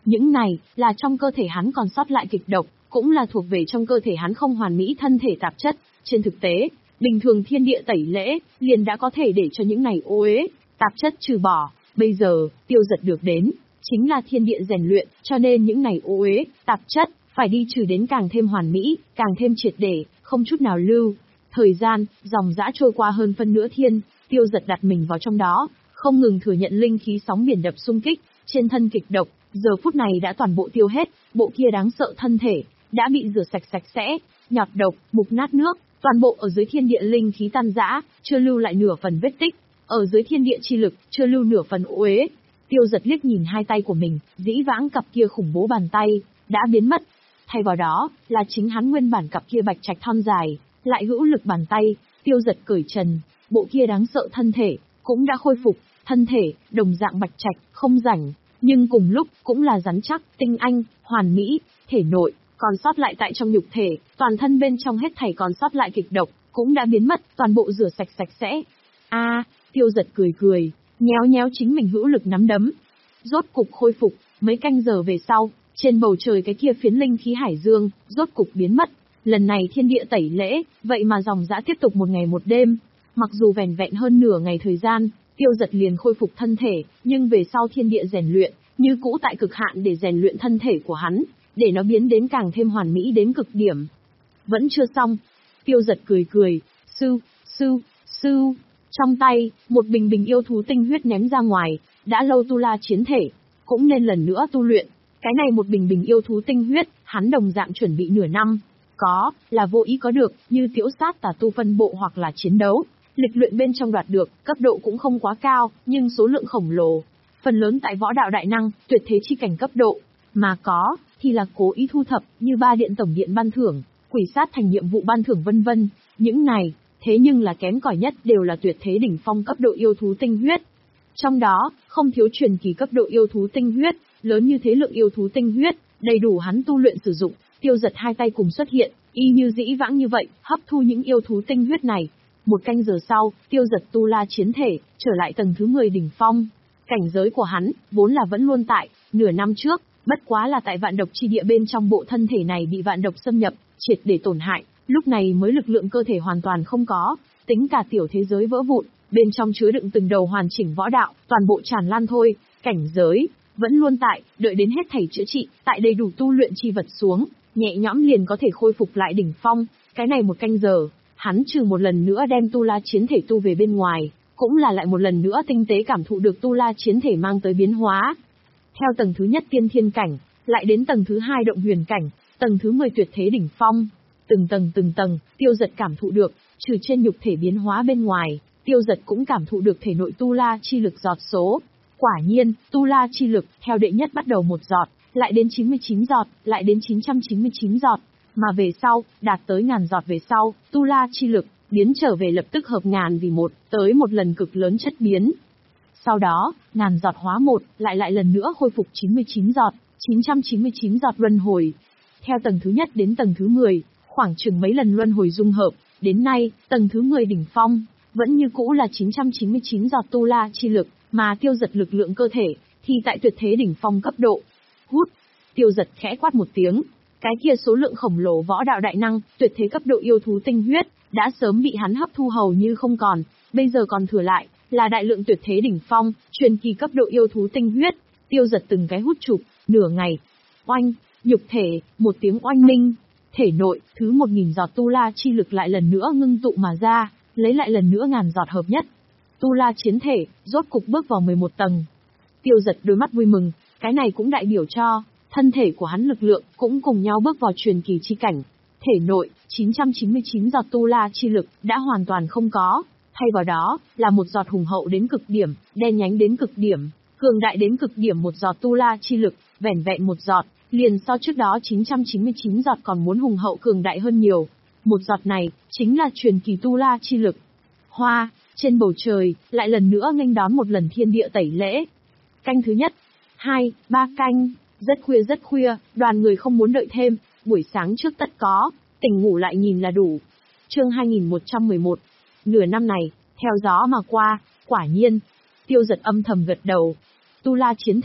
Những này, là trong cơ thể hắn còn sót lại kịch độc, cũng là thuộc về trong cơ thể hắn không hoàn mỹ thân thể tạp chất. Trên thực tế, bình thường thiên địa tẩy lễ, liền đã có thể để cho những này ô uế, tạp chất trừ bỏ. Bây giờ, Tiêu Dật được đến, chính là thiên địa rèn luyện, cho nên những này ô uế, tạp chất, phải đi trừ đến càng thêm hoàn mỹ, càng thêm triệt để, không chút nào lưu. Thời gian, dòng dã trôi qua hơn phân nửa thiên, Tiêu Dật đặt mình vào trong đó, không ngừng thừa nhận linh khí sóng biển đập xung kích, trên thân kịch độc, giờ phút này đã toàn bộ tiêu hết, bộ kia đáng sợ thân thể, đã bị rửa sạch sạch sẽ, nhọt độc, mục nát nước, toàn bộ ở dưới thiên địa linh khí tan rã, chưa lưu lại nửa phần vết tích, ở dưới thiên địa chi lực, chưa lưu nửa phần ô uế. Tiêu Dật liếc nhìn hai tay của mình, dĩ vãng cặp kia khủng bố bàn tay, đã biến mất. Thay vào đó, là chính hắn nguyên bản cặp kia bạch trạch thon dài, lại hữu lực bàn tay. Tiêu Dật cởi trần, bộ kia đáng sợ thân thể, cũng đã khôi phục, thân thể, đồng dạng bạch trạch, không rảnh, nhưng cùng lúc, cũng là rắn chắc, tinh anh, hoàn mỹ, thể nội, còn sót lại tại trong nhục thể, toàn thân bên trong hết thảy còn sót lại kịch độc, cũng đã biến mất, toàn bộ rửa sạch sạch sẽ. A, Tiêu Dật cười cười, nhéo nhéo chính mình hữu lực nắm đấm. Rốt cục khôi phục, mấy canh giờ về sau, trên bầu trời cái kia phiến linh khí hải dương, rốt cục biến mất. Lần này thiên địa tẩy lễ, vậy mà dòng dã tiếp tục một ngày một đêm. Mặc dù vẻn vẹn hơn nửa ngày thời gian, Tiêu Dật liền khôi phục thân thể, nhưng về sau thiên địa rèn luyện, như cũ tại cực hạn để rèn luyện thân thể của hắn, để nó biến đến càng thêm hoàn mỹ đến cực điểm. Vẫn chưa xong. Tiêu Dật cười cười, sư, sư, sư. Trong tay, một bình bình yêu thú tinh huyết ném ra ngoài, đã lâu tu la chiến thể, cũng nên lần nữa tu luyện. Cái này một bình bình yêu thú tinh huyết, hắn đồng dạng chuẩn bị nửa năm. Có, là vô ý có được, như tiểu sát tà tu phân bộ hoặc là chiến đấu. Lịch luyện bên trong đoạt được, cấp độ cũng không quá cao, nhưng số lượng khổng lồ. Phần lớn tại võ đạo đại năng, tuyệt thế chi cảnh cấp độ. Mà có, thì là cố ý thu thập, như ba điện tổng điện ban thưởng, quỷ sát thành nhiệm vụ ban thưởng vân vân. Những này, thế nhưng là kém cỏi nhất đều là tuyệt thế đỉnh phong cấp độ yêu thú tinh huyết. Trong đó, không thiếu truyền kỳ cấp độ yêu thú tinh huyết, lớn như thế lượng yêu thú tinh huyết, đầy đủ hắn tu luyện sử dụng. Tiêu Dật hai tay cùng xuất hiện, y như dĩ vãng như vậy, hấp thu những yêu thú tinh huyết này. Một canh giờ sau, Tiêu Dật tu la chiến thể, trở lại tầng thứ mười đỉnh phong. Cảnh giới của hắn, vốn là vẫn luôn tại, nửa năm trước, bất quá là tại vạn độc chi địa bên trong bộ thân thể này bị vạn độc xâm nhập, triệt để tổn hại, lúc này mới lực lượng cơ thể hoàn toàn không có, tính cả tiểu thế giới vỡ vụn, bên trong chứa đựng từng đầu hoàn chỉnh võ đạo, toàn bộ tràn lan thôi, cảnh giới, vẫn luôn tại, đợi đến hết thảy chữa trị, tại đầy đủ tu luyện chi vật xuống, nhẹ nhõm liền có thể khôi phục lại đỉnh phong, cái này một canh giờ. Hắn trừ một lần nữa đem tu la chiến thể tu về bên ngoài, cũng là lại một lần nữa tinh tế cảm thụ được tu la chiến thể mang tới biến hóa. Theo tầng thứ nhất tiên thiên cảnh, lại đến tầng thứ hai động huyền cảnh, tầng thứ mười tuyệt thế đỉnh phong. Từng tầng từng tầng, Tiêu Dật cảm thụ được, trừ trên nhục thể biến hóa bên ngoài, Tiêu Dật cũng cảm thụ được thể nội tu la chi lực giọt số. Quả nhiên, tu la chi lực, theo đệ nhất bắt đầu một giọt, lại đến chín mươi chín giọt, lại đến chín trăm chín mươi chín giọt. Mà về sau, đạt tới ngàn giọt về sau, tu la chi lực, biến trở về lập tức hợp ngàn vì một, tới một lần cực lớn chất biến. Sau đó, ngàn giọt hóa một, lại lại lần nữa khôi phục chín mươi chín giọt, chín trăm chín mươi chín giọt luân hồi. Theo tầng thứ nhất đến tầng thứ mười, khoảng chừng mấy lần luân hồi dung hợp, đến nay, tầng thứ mười đỉnh phong, vẫn như cũ là chín trăm chín mươi chín giọt tu la chi lực, mà Tiêu Dật lực lượng cơ thể, thì tại tuyệt thế đỉnh phong cấp độ. Hút, Tiêu Dật khẽ quát một tiếng. Cái kia số lượng khổng lồ võ đạo đại năng, tuyệt thế cấp độ yêu thú tinh huyết, đã sớm bị hắn hấp thu hầu như không còn, bây giờ còn thừa lại, là đại lượng tuyệt thế đỉnh phong, truyền kỳ cấp độ yêu thú tinh huyết. Tiêu Dật từng cái hút chụp, nửa ngày. Oanh, nhục thể, một tiếng oanh minh, thể nội, thứ một nghìn giọt tu la chi lực lại lần nữa ngưng tụ mà ra, lấy lại lần nữa ngàn giọt hợp nhất. Tu la chiến thể, rốt cục bước vào mười một tầng. Tiêu Dật đôi mắt vui mừng, cái này cũng đại biểu cho thân thể của hắn lực lượng cũng cùng nhau bước vào truyền kỳ chi cảnh. Thể nội, chín trăm chín mươi chín giọt tu la chi lực đã hoàn toàn không có, thay vào đó là một giọt hùng hậu đến cực điểm, đen nhánh đến cực điểm, cường đại đến cực điểm một giọt tu la chi lực, vẻn vẹn một giọt, liền so trước đó chín trăm chín mươi chín giọt còn muốn hùng hậu cường đại hơn nhiều. Một giọt này chính là truyền kỳ tu la chi lực. Hoa, trên bầu trời, lại lần nữa nghênh đón một lần thiên địa tẩy lễ. Canh thứ nhất, hai, ba canh. Rất khuya rất khuya, đoàn người không muốn đợi thêm, buổi sáng trước tất có, tỉnh ngủ lại nhìn là đủ. Chương hai nghìn một trăm mười một. Nửa năm này, theo gió mà qua, quả nhiên. Tiêu Dật âm thầm gật đầu. Tu la chiến thể,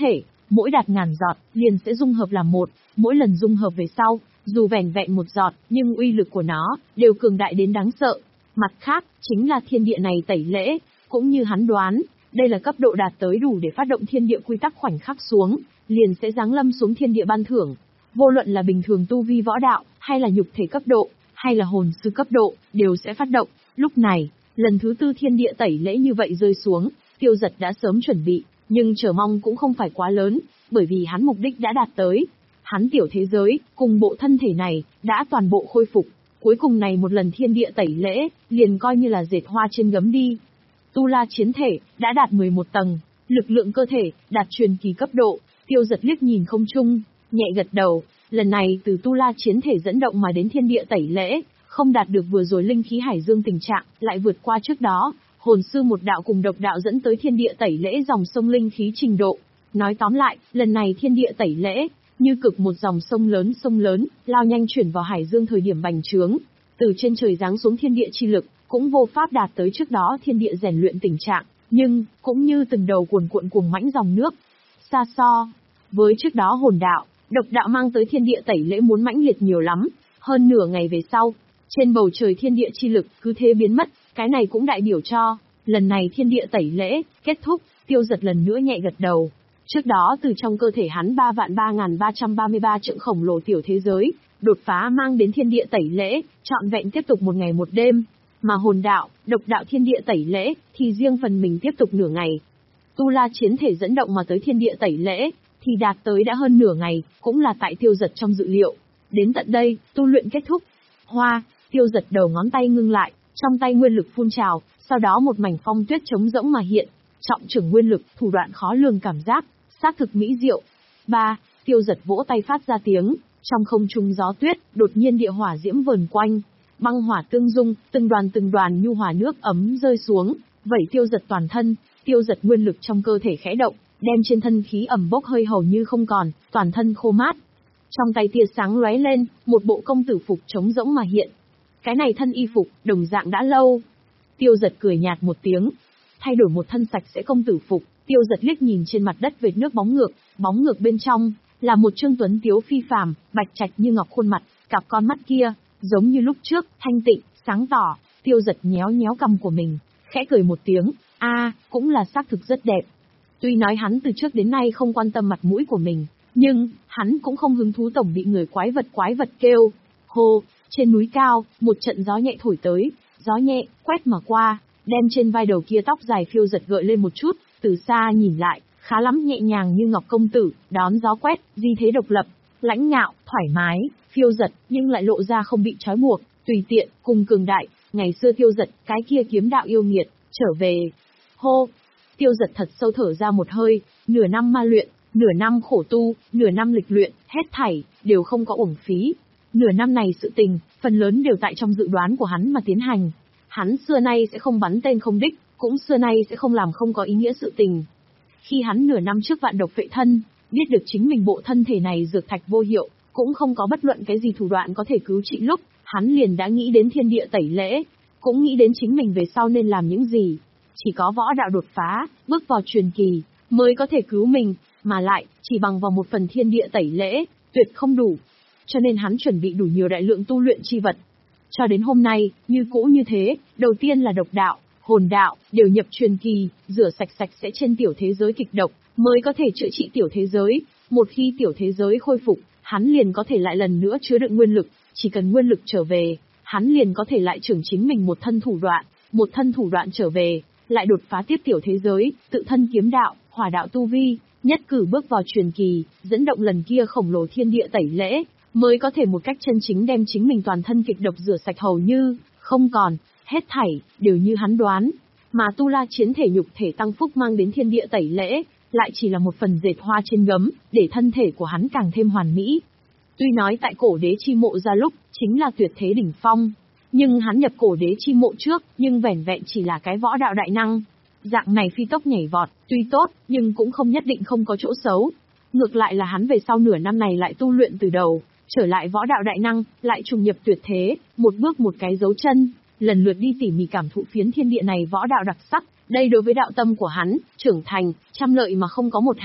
mỗi đạt ngàn giọt, liền sẽ dung hợp làm một, mỗi lần dung hợp về sau, dù vẻn vẹn một giọt, nhưng uy lực của nó, đều cường đại đến đáng sợ. Mặt khác, chính là thiên địa này tẩy lễ, cũng như hắn đoán, đây là cấp độ đạt tới đủ để phát động thiên địa quy tắc khoảnh khắc xuống, liền sẽ giáng lâm xuống thiên địa ban thưởng. Vô luận là bình thường tu vi võ đạo, hay là nhục thể cấp độ, hay là hồn sư cấp độ, đều sẽ phát động. Lúc này, lần thứ tư thiên địa tẩy lễ như vậy rơi xuống, Tiêu Dật đã sớm chuẩn bị, nhưng chờ mong cũng không phải quá lớn, bởi vì hắn mục đích đã đạt tới. Hắn tiểu thế giới, cùng bộ thân thể này, đã toàn bộ khôi phục. Cuối cùng này một lần thiên địa tẩy lễ, liền coi như là dệt hoa trên gấm đi. Tu La chiến thể, đã đạt mười một tầng, lực lượng cơ thể, đạt truyền kỳ cấp độ. Tiêu Dật liếc nhìn không trung, nhẹ gật đầu, lần này từ Tu La chiến thể dẫn động mà đến thiên địa tẩy lễ, không đạt được vừa rồi linh khí hải dương tình trạng, lại vượt qua trước đó, hồn sư một đạo cùng độc đạo dẫn tới thiên địa tẩy lễ dòng sông linh khí trình độ. Nói tóm lại, lần này thiên địa tẩy lễ, như cực một dòng sông lớn sông lớn, lao nhanh chuyển vào hải dương thời điểm bành trướng, từ trên trời giáng xuống thiên địa chi lực, cũng vô pháp đạt tới trước đó thiên địa rèn luyện tình trạng, nhưng, cũng như từng đầu cuồn cuộn cuồng mãnh dòng nước. Xa so, với trước đó hồn đạo, độc đạo mang tới thiên địa tẩy lễ muốn mãnh liệt nhiều lắm, hơn nửa ngày về sau, trên bầu trời thiên địa chi lực cứ thế biến mất, cái này cũng đại biểu cho, lần này thiên địa tẩy lễ, kết thúc. Tiêu Dật lần nữa nhẹ gật đầu. Trước đó từ trong cơ thể hắn ba vạn ba nghìn ba trăm ba mươi ba trượng khổng lồ tiểu thế giới, đột phá mang đến thiên địa tẩy lễ, trọn vẹn tiếp tục một ngày một đêm. Mà hồn đạo, độc đạo thiên địa tẩy lễ, thì riêng phần mình tiếp tục nửa ngày. Tu La chiến thể dẫn động mà tới thiên địa tẩy lễ, thì đạt tới đã hơn nửa ngày, cũng là tại Tiêu Dật trong dự liệu. Đến tận đây, tu luyện kết thúc. Hoa, Tiêu Dật đầu ngón tay ngưng lại, trong tay nguyên lực phun trào, sau đó một mảnh phong tuyết trống rỗng mà hiện. Trọng trưởng nguyên lực, thủ đoạn khó lường cảm giác, xác thực mỹ diệu. Ba, Tiêu Dật vỗ tay phát ra tiếng, trong không trung gió tuyết, đột nhiên địa hỏa diễm vờn quanh. Băng hỏa tương dung, từng đoàn từng đoàn nhu hòa nước ấm rơi xuống, vẩy Tiêu Dật toàn thân. Tiêu Dật nguyên lực trong cơ thể khẽ động, đem trên thân khí ẩm bốc hơi hầu như không còn, toàn thân khô mát. Trong tay tia sáng lóe lên, một bộ công tử phục trống rỗng mà hiện. Cái này thân y phục, đồng dạng đã lâu. Tiêu Dật cười nhạt một tiếng, thay đổi một thân sạch sẽ công tử phục. Tiêu Dật liếc nhìn trên mặt đất vệt nước bóng ngược, bóng ngược bên trong là một trương tuấn tiếu phi phàm, bạch trạch như ngọc khuôn mặt, cặp con mắt kia giống như lúc trước, thanh tịnh, sáng tỏ. Tiêu Dật nhéo nhéo cằm của mình, khẽ cười một tiếng, a, à, cũng là xác thực rất đẹp. Tuy nói hắn từ trước đến nay không quan tâm mặt mũi của mình, nhưng hắn cũng không hứng thú tổng bị người quái vật quái vật kêu. Hô, trên núi cao, một trận gió nhẹ thổi tới, gió nhẹ quét mà qua, đem trên vai đầu kia tóc dài phiêu giật gợi lên một chút, từ xa nhìn lại, khá lắm nhẹ nhàng như ngọc công tử, đón gió quét, di thế độc lập, lãnh ngạo, thoải mái, phiêu giật, nhưng lại lộ ra không bị trói buộc, tùy tiện, cùng cường đại. Ngày xưa Tiêu Dật, cái kia kiếm đạo yêu nghiệt, trở về. Hô, Tiêu Dật thật sâu thở ra một hơi, nửa năm ma luyện, nửa năm khổ tu, nửa năm lịch luyện, hết thảy, đều không có uổng phí. Nửa năm này sự tình, phần lớn đều tại trong dự đoán của hắn mà tiến hành. Hắn xưa nay sẽ không bắn tên không đích, cũng xưa nay sẽ không làm không có ý nghĩa sự tình. Khi hắn nửa năm trước vạn độc phệ thân, biết được chính mình bộ thân thể này dược thạch vô hiệu, cũng không có bất luận cái gì thủ đoạn có thể cứu trị lúc, hắn liền đã nghĩ đến thiên địa tẩy lễ, cũng nghĩ đến chính mình về sau nên làm những gì. Chỉ có võ đạo đột phá, bước vào truyền kỳ, mới có thể cứu mình, mà lại, chỉ bằng vào một phần thiên địa tẩy lễ, tuyệt không đủ. Cho nên hắn chuẩn bị đủ nhiều đại lượng tu luyện chi vật. Cho đến hôm nay, như cũ như thế, đầu tiên là độc đạo, hồn đạo, đều nhập truyền kỳ, rửa sạch sạch sẽ trên tiểu thế giới kịch độc, mới có thể chữa trị tiểu thế giới. Một khi tiểu thế giới khôi phục, hắn liền có thể lại lần nữa chứa đựng nguyên lực, chỉ cần nguyên lực trở về, hắn liền có thể lại trưởng chính mình một thân thủ đoạn, một thân thủ đoạn trở về, lại đột phá tiếp tiểu thế giới, tự thân kiếm đạo, hỏa đạo tu vi, nhất cử bước vào truyền kỳ, dẫn động lần kia khổng lồ thiên địa tẩy lễ, mới có thể một cách chân chính đem chính mình toàn thân kịch độc rửa sạch hầu như không còn, hết thảy đều như hắn đoán. Mà Tu La chiến thể nhục thể tăng phúc mang đến thiên địa tẩy lễ, lại chỉ là một phần dệt hoa trên gấm, để thân thể của hắn càng thêm hoàn mỹ. Tuy nói tại cổ đế chi mộ ra lúc, chính là tuyệt thế đỉnh phong, nhưng hắn nhập cổ đế chi mộ trước, nhưng vẻn vẹn chỉ là cái võ đạo đại năng. Dạng này phi tốc nhảy vọt, tuy tốt, nhưng cũng không nhất định không có chỗ xấu. Ngược lại là hắn về sau nửa năm này lại tu luyện từ đầu, trở lại võ đạo đại năng, lại trùng nhập tuyệt thế, một bước một cái dấu chân, lần lượt đi tỉ mỉ cảm thụ phiến thiên địa này võ đạo đặc sắc. Đây đối với đạo tâm của hắn, trưởng thành, trăm lợi mà không có một hại.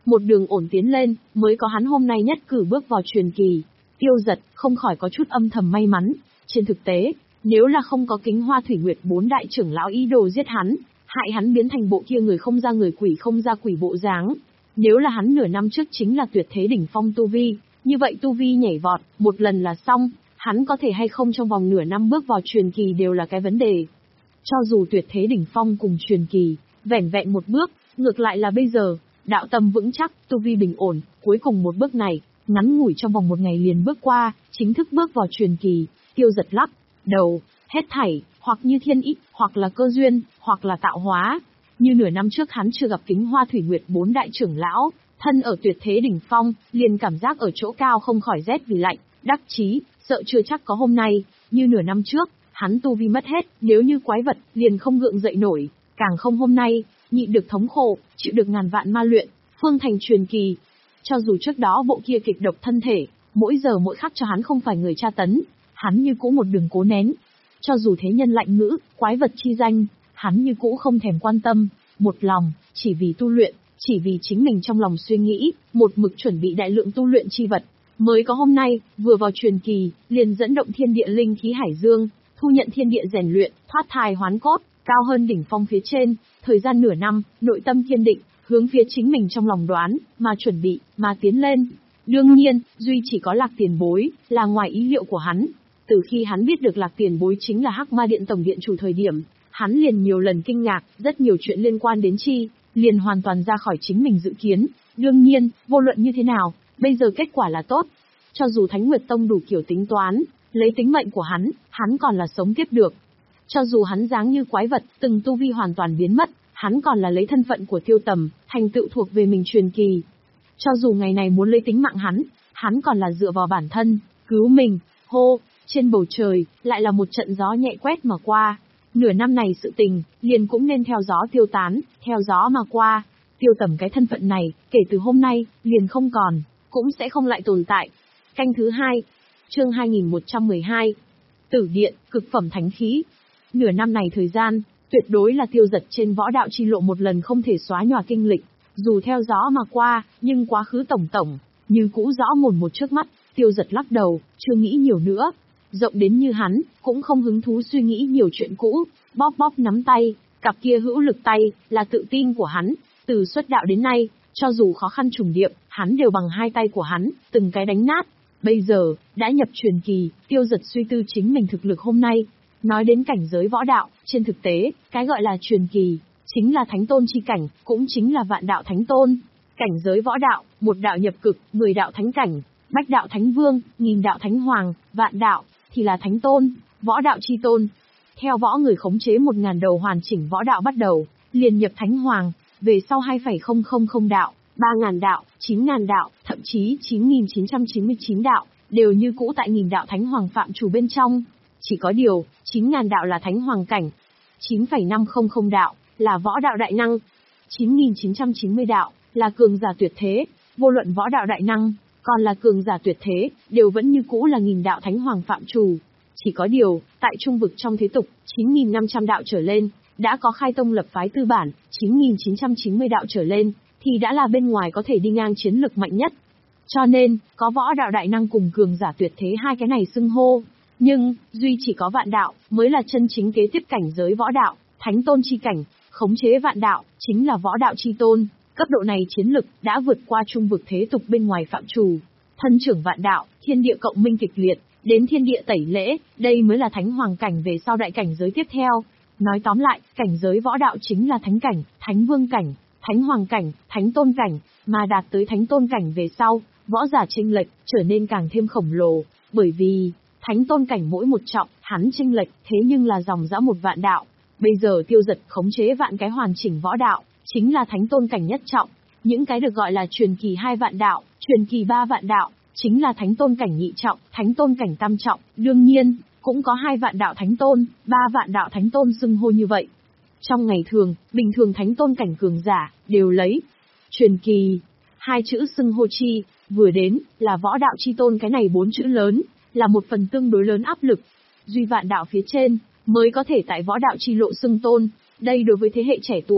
một đường ổn tiến lên, mới có hắn hôm nay nhất cử bước vào truyền kỳ. Tiêu Dật không khỏi có chút âm thầm may mắn. Trên thực tế, nếu là không có Kính Hoa Thủy Nguyệt bốn đại trưởng lão ý đồ giết hắn, hại hắn biến thành bộ kia người không ra người quỷ không ra quỷ bộ dáng. Nếu là hắn nửa năm trước chính là tuyệt thế đỉnh phong tu vi, như vậy tu vi nhảy vọt, một lần là xong, hắn có thể hay không trong vòng nửa năm bước vào truyền kỳ đều là cái vấn đề. Cho dù tuyệt thế đỉnh phong cùng truyền kỳ, vẻn vẹn một bước, ngược lại là bây giờ, đạo tâm vững chắc, tu vi bình ổn, cuối cùng một bước này, ngắn ngủi trong vòng một ngày liền bước qua, chính thức bước vào truyền kỳ. Tiêu Dật lắc đầu, hết thảy, hoặc như thiên ý, hoặc là cơ duyên, hoặc là tạo hóa. Như nửa năm trước hắn chưa gặp Kính Hoa Thủy Nguyệt bốn đại trưởng lão, thân ở tuyệt thế đỉnh phong, liền cảm giác ở chỗ cao không khỏi rét vì lạnh, đắc chí, sợ chưa chắc có hôm nay. Như nửa năm trước, hắn tu vi mất hết, nếu như quái vật, liền không gượng dậy nổi, càng không hôm nay, nhịn được thống khổ, chịu được ngàn vạn ma luyện, phương thành truyền kỳ. Cho dù trước đó bộ kia kịch độc thân thể, mỗi giờ mỗi khắc cho hắn không phải người tra tấn, hắn như cũ một đường cố nén. Cho dù thế nhân lạnh ngữ, quái vật chi danh, hắn như cũ không thèm quan tâm, một lòng, chỉ vì tu luyện, chỉ vì chính mình trong lòng suy nghĩ, một mực chuẩn bị đại lượng tu luyện chi vật. Mới có hôm nay, vừa vào truyền kỳ, liền dẫn động thiên địa linh khí hải dương, thu nhận thiên địa rèn luyện, thoát thai hoán cốt, cao hơn đỉnh phong phía trên, thời gian nửa năm, nội tâm kiên định, hướng phía chính mình trong lòng đoán, mà chuẩn bị, mà tiến lên. Đương nhiên, duy chỉ có Lạc Tiền Bối, là ngoài ý liệu của hắn. Từ khi hắn biết được Lạc Tiền Bối chính là Hắc Ma Điện tổng điện chủ thời điểm, hắn liền nhiều lần kinh ngạc, rất nhiều chuyện liên quan đến chi, liền hoàn toàn ra khỏi chính mình dự kiến. Đương nhiên, vô luận như thế nào, bây giờ kết quả là tốt. Cho dù Thánh Nguyệt Tông đủ kiểu tính toán, lấy tính mệnh của hắn, hắn còn là sống tiếp được. Cho dù hắn dáng như quái vật, từng tu vi hoàn toàn biến mất, hắn còn là lấy thân phận của Tiêu Tầm, thành tựu thuộc về mình truyền kỳ. Cho dù ngày này muốn lấy tính mạng hắn, hắn còn là dựa vào bản thân, cứu mình. Hô, trên bầu trời, lại là một trận gió nhẹ quét mà qua. Nửa năm này sự tình, liền cũng nên theo gió tiêu tán, theo gió mà qua. Tiêu Tầm cái thân phận này, kể từ hôm nay, liền không còn, cũng sẽ không lại tồn tại. Canh thứ hai, chương hai nghìn một trăm mười hai, Tử Điện, cực phẩm thánh khí. Nửa năm này thời gian, tuyệt đối là Tiêu Dật trên võ đạo chi lộ một lần không thể xóa nhòa kinh lịch. Dù theo gió mà qua, nhưng quá khứ tổng tổng, như cũ rõ mồn một trước mắt. Tiêu Dật lắc đầu, chưa nghĩ nhiều nữa. Rộng đến như hắn, cũng không hứng thú suy nghĩ nhiều chuyện cũ, bóp bóp nắm tay, cặp kia hữu lực tay, là tự tin của hắn. Từ xuất đạo đến nay, cho dù khó khăn trùng điệp, hắn đều bằng hai tay của hắn, từng cái đánh nát. Bây giờ, đã nhập truyền kỳ, Tiêu Dật suy tư chính mình thực lực hôm nay. Nói đến cảnh giới võ đạo, trên thực tế, cái gọi là truyền kỳ, chính là thánh tôn chi cảnh, cũng chính là vạn đạo thánh tôn. Cảnh giới võ đạo, một đạo nhập cực, mười đạo thánh cảnh, bách đạo thánh vương, nghìn đạo thánh hoàng, vạn đạo, thì là thánh tôn, võ đạo chi tôn. Theo võ người khống chế một ngàn đầu hoàn chỉnh võ đạo bắt đầu, liền nhập thánh hoàng, về sau hai phẩy không không không đạo, ba ngàn đạo, chín ngàn đạo, thậm chí chín nghìn chín trăm chín mươi chín đạo, đều như cũ tại nghìn đạo thánh hoàng phạm chủ bên trong. Chỉ có điều, chín ngàn đạo là thánh hoàng cảnh, chín phẩy năm không không đạo là võ đạo đại năng, chín nghìn chín trăm chín mươi đạo là cường giả tuyệt thế. Vô luận võ đạo đại năng, còn là cường giả tuyệt thế, đều vẫn như cũ là nghìn đạo thánh hoàng phạm chủ. Chỉ có điều, tại trung vực trong thế tục, chín nghìn năm trăm đạo trở lên, đã có khai tông lập phái tư bản, chín nghìn chín trăm chín mươi đạo trở lên, thì đã là bên ngoài có thể đi ngang chiến lực mạnh nhất. Cho nên, có võ đạo đại năng cùng cường giả tuyệt thế hai cái này xưng hô. Nhưng, duy chỉ có vạn đạo, mới là chân chính kế tiếp cảnh giới võ đạo, thánh tôn chi cảnh, khống chế vạn đạo, chính là võ đạo chi tôn. Cấp độ này chiến lực, đã vượt qua trung vực thế tục bên ngoài phạm chủ. Thân trưởng vạn đạo, thiên địa cộng minh kịch liệt, đến thiên địa tẩy lễ, đây mới là thánh hoàng cảnh về sau đại cảnh giới tiếp theo. Nói tóm lại, cảnh giới võ đạo chính là thánh cảnh, thánh vương cảnh, thánh hoàng cảnh, thánh tôn cảnh, mà đạt tới thánh tôn cảnh về sau, võ giả chênh lệch trở nên càng thêm khổng lồ, bởi vì thánh tôn cảnh mỗi một trọng, hắn chênh lệch thế nhưng là dòng dã một vạn đạo. Bây giờ Tiêu Dật khống chế vạn cái hoàn chỉnh võ đạo, chính là thánh tôn cảnh nhất trọng. Những cái được gọi là truyền kỳ hai vạn đạo, truyền kỳ ba vạn đạo, chính là thánh tôn cảnh nhị trọng, thánh tôn cảnh tam trọng. Đương nhiên, cũng có hai vạn đạo thánh tôn, ba vạn đạo thánh tôn xưng hô như vậy. Trong ngày thường, bình thường thánh tôn cảnh cường giả, đều lấy truyền kỳ, hai chữ xưng hô chi, vừa đến, là võ đạo chi tôn cái này bốn chữ lớn, là một phần tương đối lớn áp lực. Duy vạn đạo phía trên, mới có thể tại võ đạo chi lộ xưng tôn. Đây đối với thế hệ trẻ tuổi,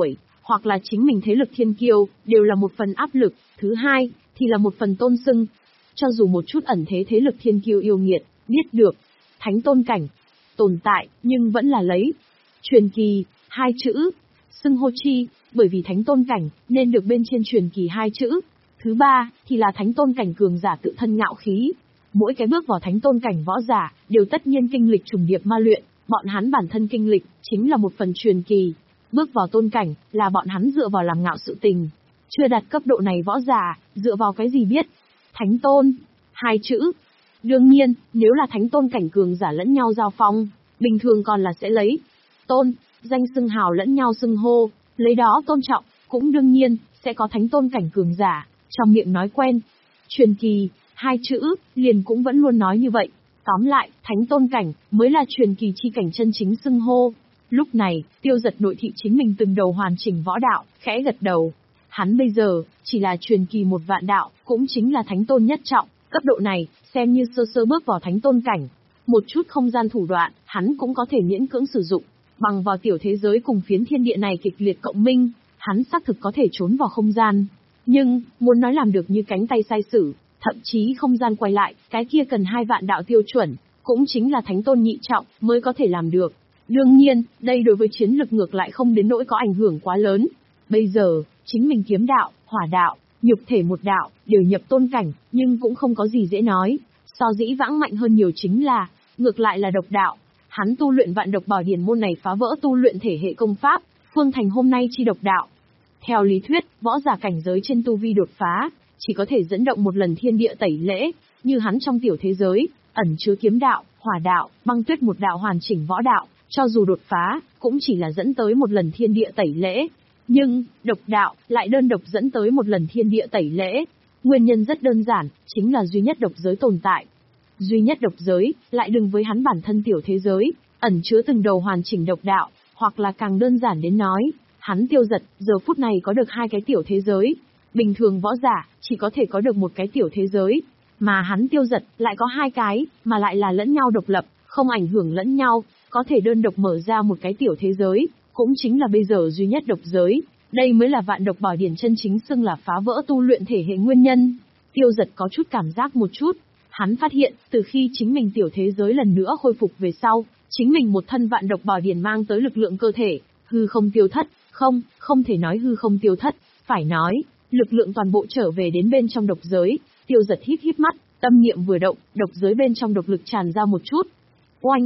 hoặc là chính mình thế lực thiên kiêu, đều là một phần áp lực, thứ hai, thì là một phần tôn xưng. Cho dù một chút ẩn thế thế lực thiên kiêu yêu nghiệt, biết được, thánh tôn cảnh, tồn tại, nhưng vẫn là lấy. Truyền kỳ, hai chữ, xưng hô chi, bởi vì thánh tôn cảnh, nên được bên trên truyền kỳ hai chữ. Thứ ba, thì là thánh tôn cảnh cường giả tự thân ngạo khí. Mỗi cái bước vào thánh tôn cảnh võ giả, đều tất nhiên kinh lịch trùng điệp ma luyện, bọn hắn bản thân kinh lịch, chính là một phần truyền kỳ. Bước vào tôn cảnh, là bọn hắn dựa vào làm ngạo sự tình. Chưa đạt cấp độ này võ giả, dựa vào cái gì biết? Thánh tôn, hai chữ. Đương nhiên, nếu là thánh tôn cảnh cường giả lẫn nhau giao phong, bình thường còn là sẽ lấy tôn, danh xưng hào lẫn nhau xưng hô, lấy đó tôn trọng, cũng đương nhiên, sẽ có thánh tôn cảnh cường giả, trong miệng nói quen. Truyền kỳ, hai chữ, liền cũng vẫn luôn nói như vậy. Tóm lại, thánh tôn cảnh, mới là truyền kỳ chi cảnh chân chính xưng hô. Lúc này, Tiêu Giật nội thị chính mình từng đầu hoàn chỉnh võ đạo, khẽ gật đầu. Hắn bây giờ, chỉ là truyền kỳ một vạn đạo, cũng chính là thánh tôn nhất trọng, cấp độ này, xem như sơ sơ bước vào thánh tôn cảnh. Một chút không gian thủ đoạn, hắn cũng có thể miễn cưỡng sử dụng. Bằng vào tiểu thế giới cùng phiến thiên địa này kịch liệt cộng minh, hắn xác thực có thể trốn vào không gian. Nhưng, muốn nói làm được như cánh tay sai sử, thậm chí không gian quay lại, cái kia cần hai vạn đạo tiêu chuẩn, cũng chính là thánh tôn nhị trọng, mới có thể làm được. Đương nhiên, đây đối với chiến lực ngược lại không đến nỗi có ảnh hưởng quá lớn. Bây giờ, chính mình kiếm đạo, hỏa đạo, nhục thể một đạo, đều nhập tôn cảnh, nhưng cũng không có gì dễ nói. So dĩ vãng mạnh hơn nhiều chính là, ngược lại là độc đạo. Hắn tu luyện vạn độc bảo điển môn này phá vỡ tu luyện thể hệ công pháp, phương thành hôm nay chi độc đạo. Theo lý thuyết, võ giả cảnh giới trên tu vi đột phá, chỉ có thể dẫn động một lần thiên địa tẩy lễ, như hắn trong tiểu thế giới, ẩn chứa kiếm đạo, hỏa đạo, băng tuyết một đạo hoàn chỉnh võ đạo, cho dù đột phá, cũng chỉ là dẫn tới một lần thiên địa tẩy lễ. Nhưng, độc đạo, lại đơn độc dẫn tới một lần thiên địa tẩy lễ. Nguyên nhân rất đơn giản, chính là duy nhất độc giới tồn tại. Duy nhất độc giới, lại đừng với hắn bản thân tiểu thế giới, ẩn chứa từng đầu hoàn chỉnh độc đạo, hoặc là càng đơn giản đến nói, hắn Tiêu Giật, giờ phút này có được hai cái tiểu thế giới. Bình thường võ giả, chỉ có thể có được một cái tiểu thế giới, mà hắn Tiêu Giật, lại có hai cái, mà lại là lẫn nhau độc lập, không ảnh hưởng lẫn nhau, có thể đơn độc mở ra một cái tiểu thế giới, cũng chính là bây giờ duy nhất độc giới. Đây mới là vạn độc bảo điển chân chính xưng là phá vỡ tu luyện thể hệ nguyên nhân. Tiêu Giật có chút cảm giác một chút. Hắn phát hiện, từ khi chính mình tiểu thế giới lần nữa khôi phục về sau, chính mình một thân vạn độc bảo điển mang tới lực lượng cơ thể, hư không tiêu thất, không, không thể nói hư không tiêu thất, phải nói, lực lượng toàn bộ trở về đến bên trong độc giới. Tiêu Giật híp híp mắt, tâm niệm vừa động, độc giới bên trong độc lực tràn ra một chút. Oanh!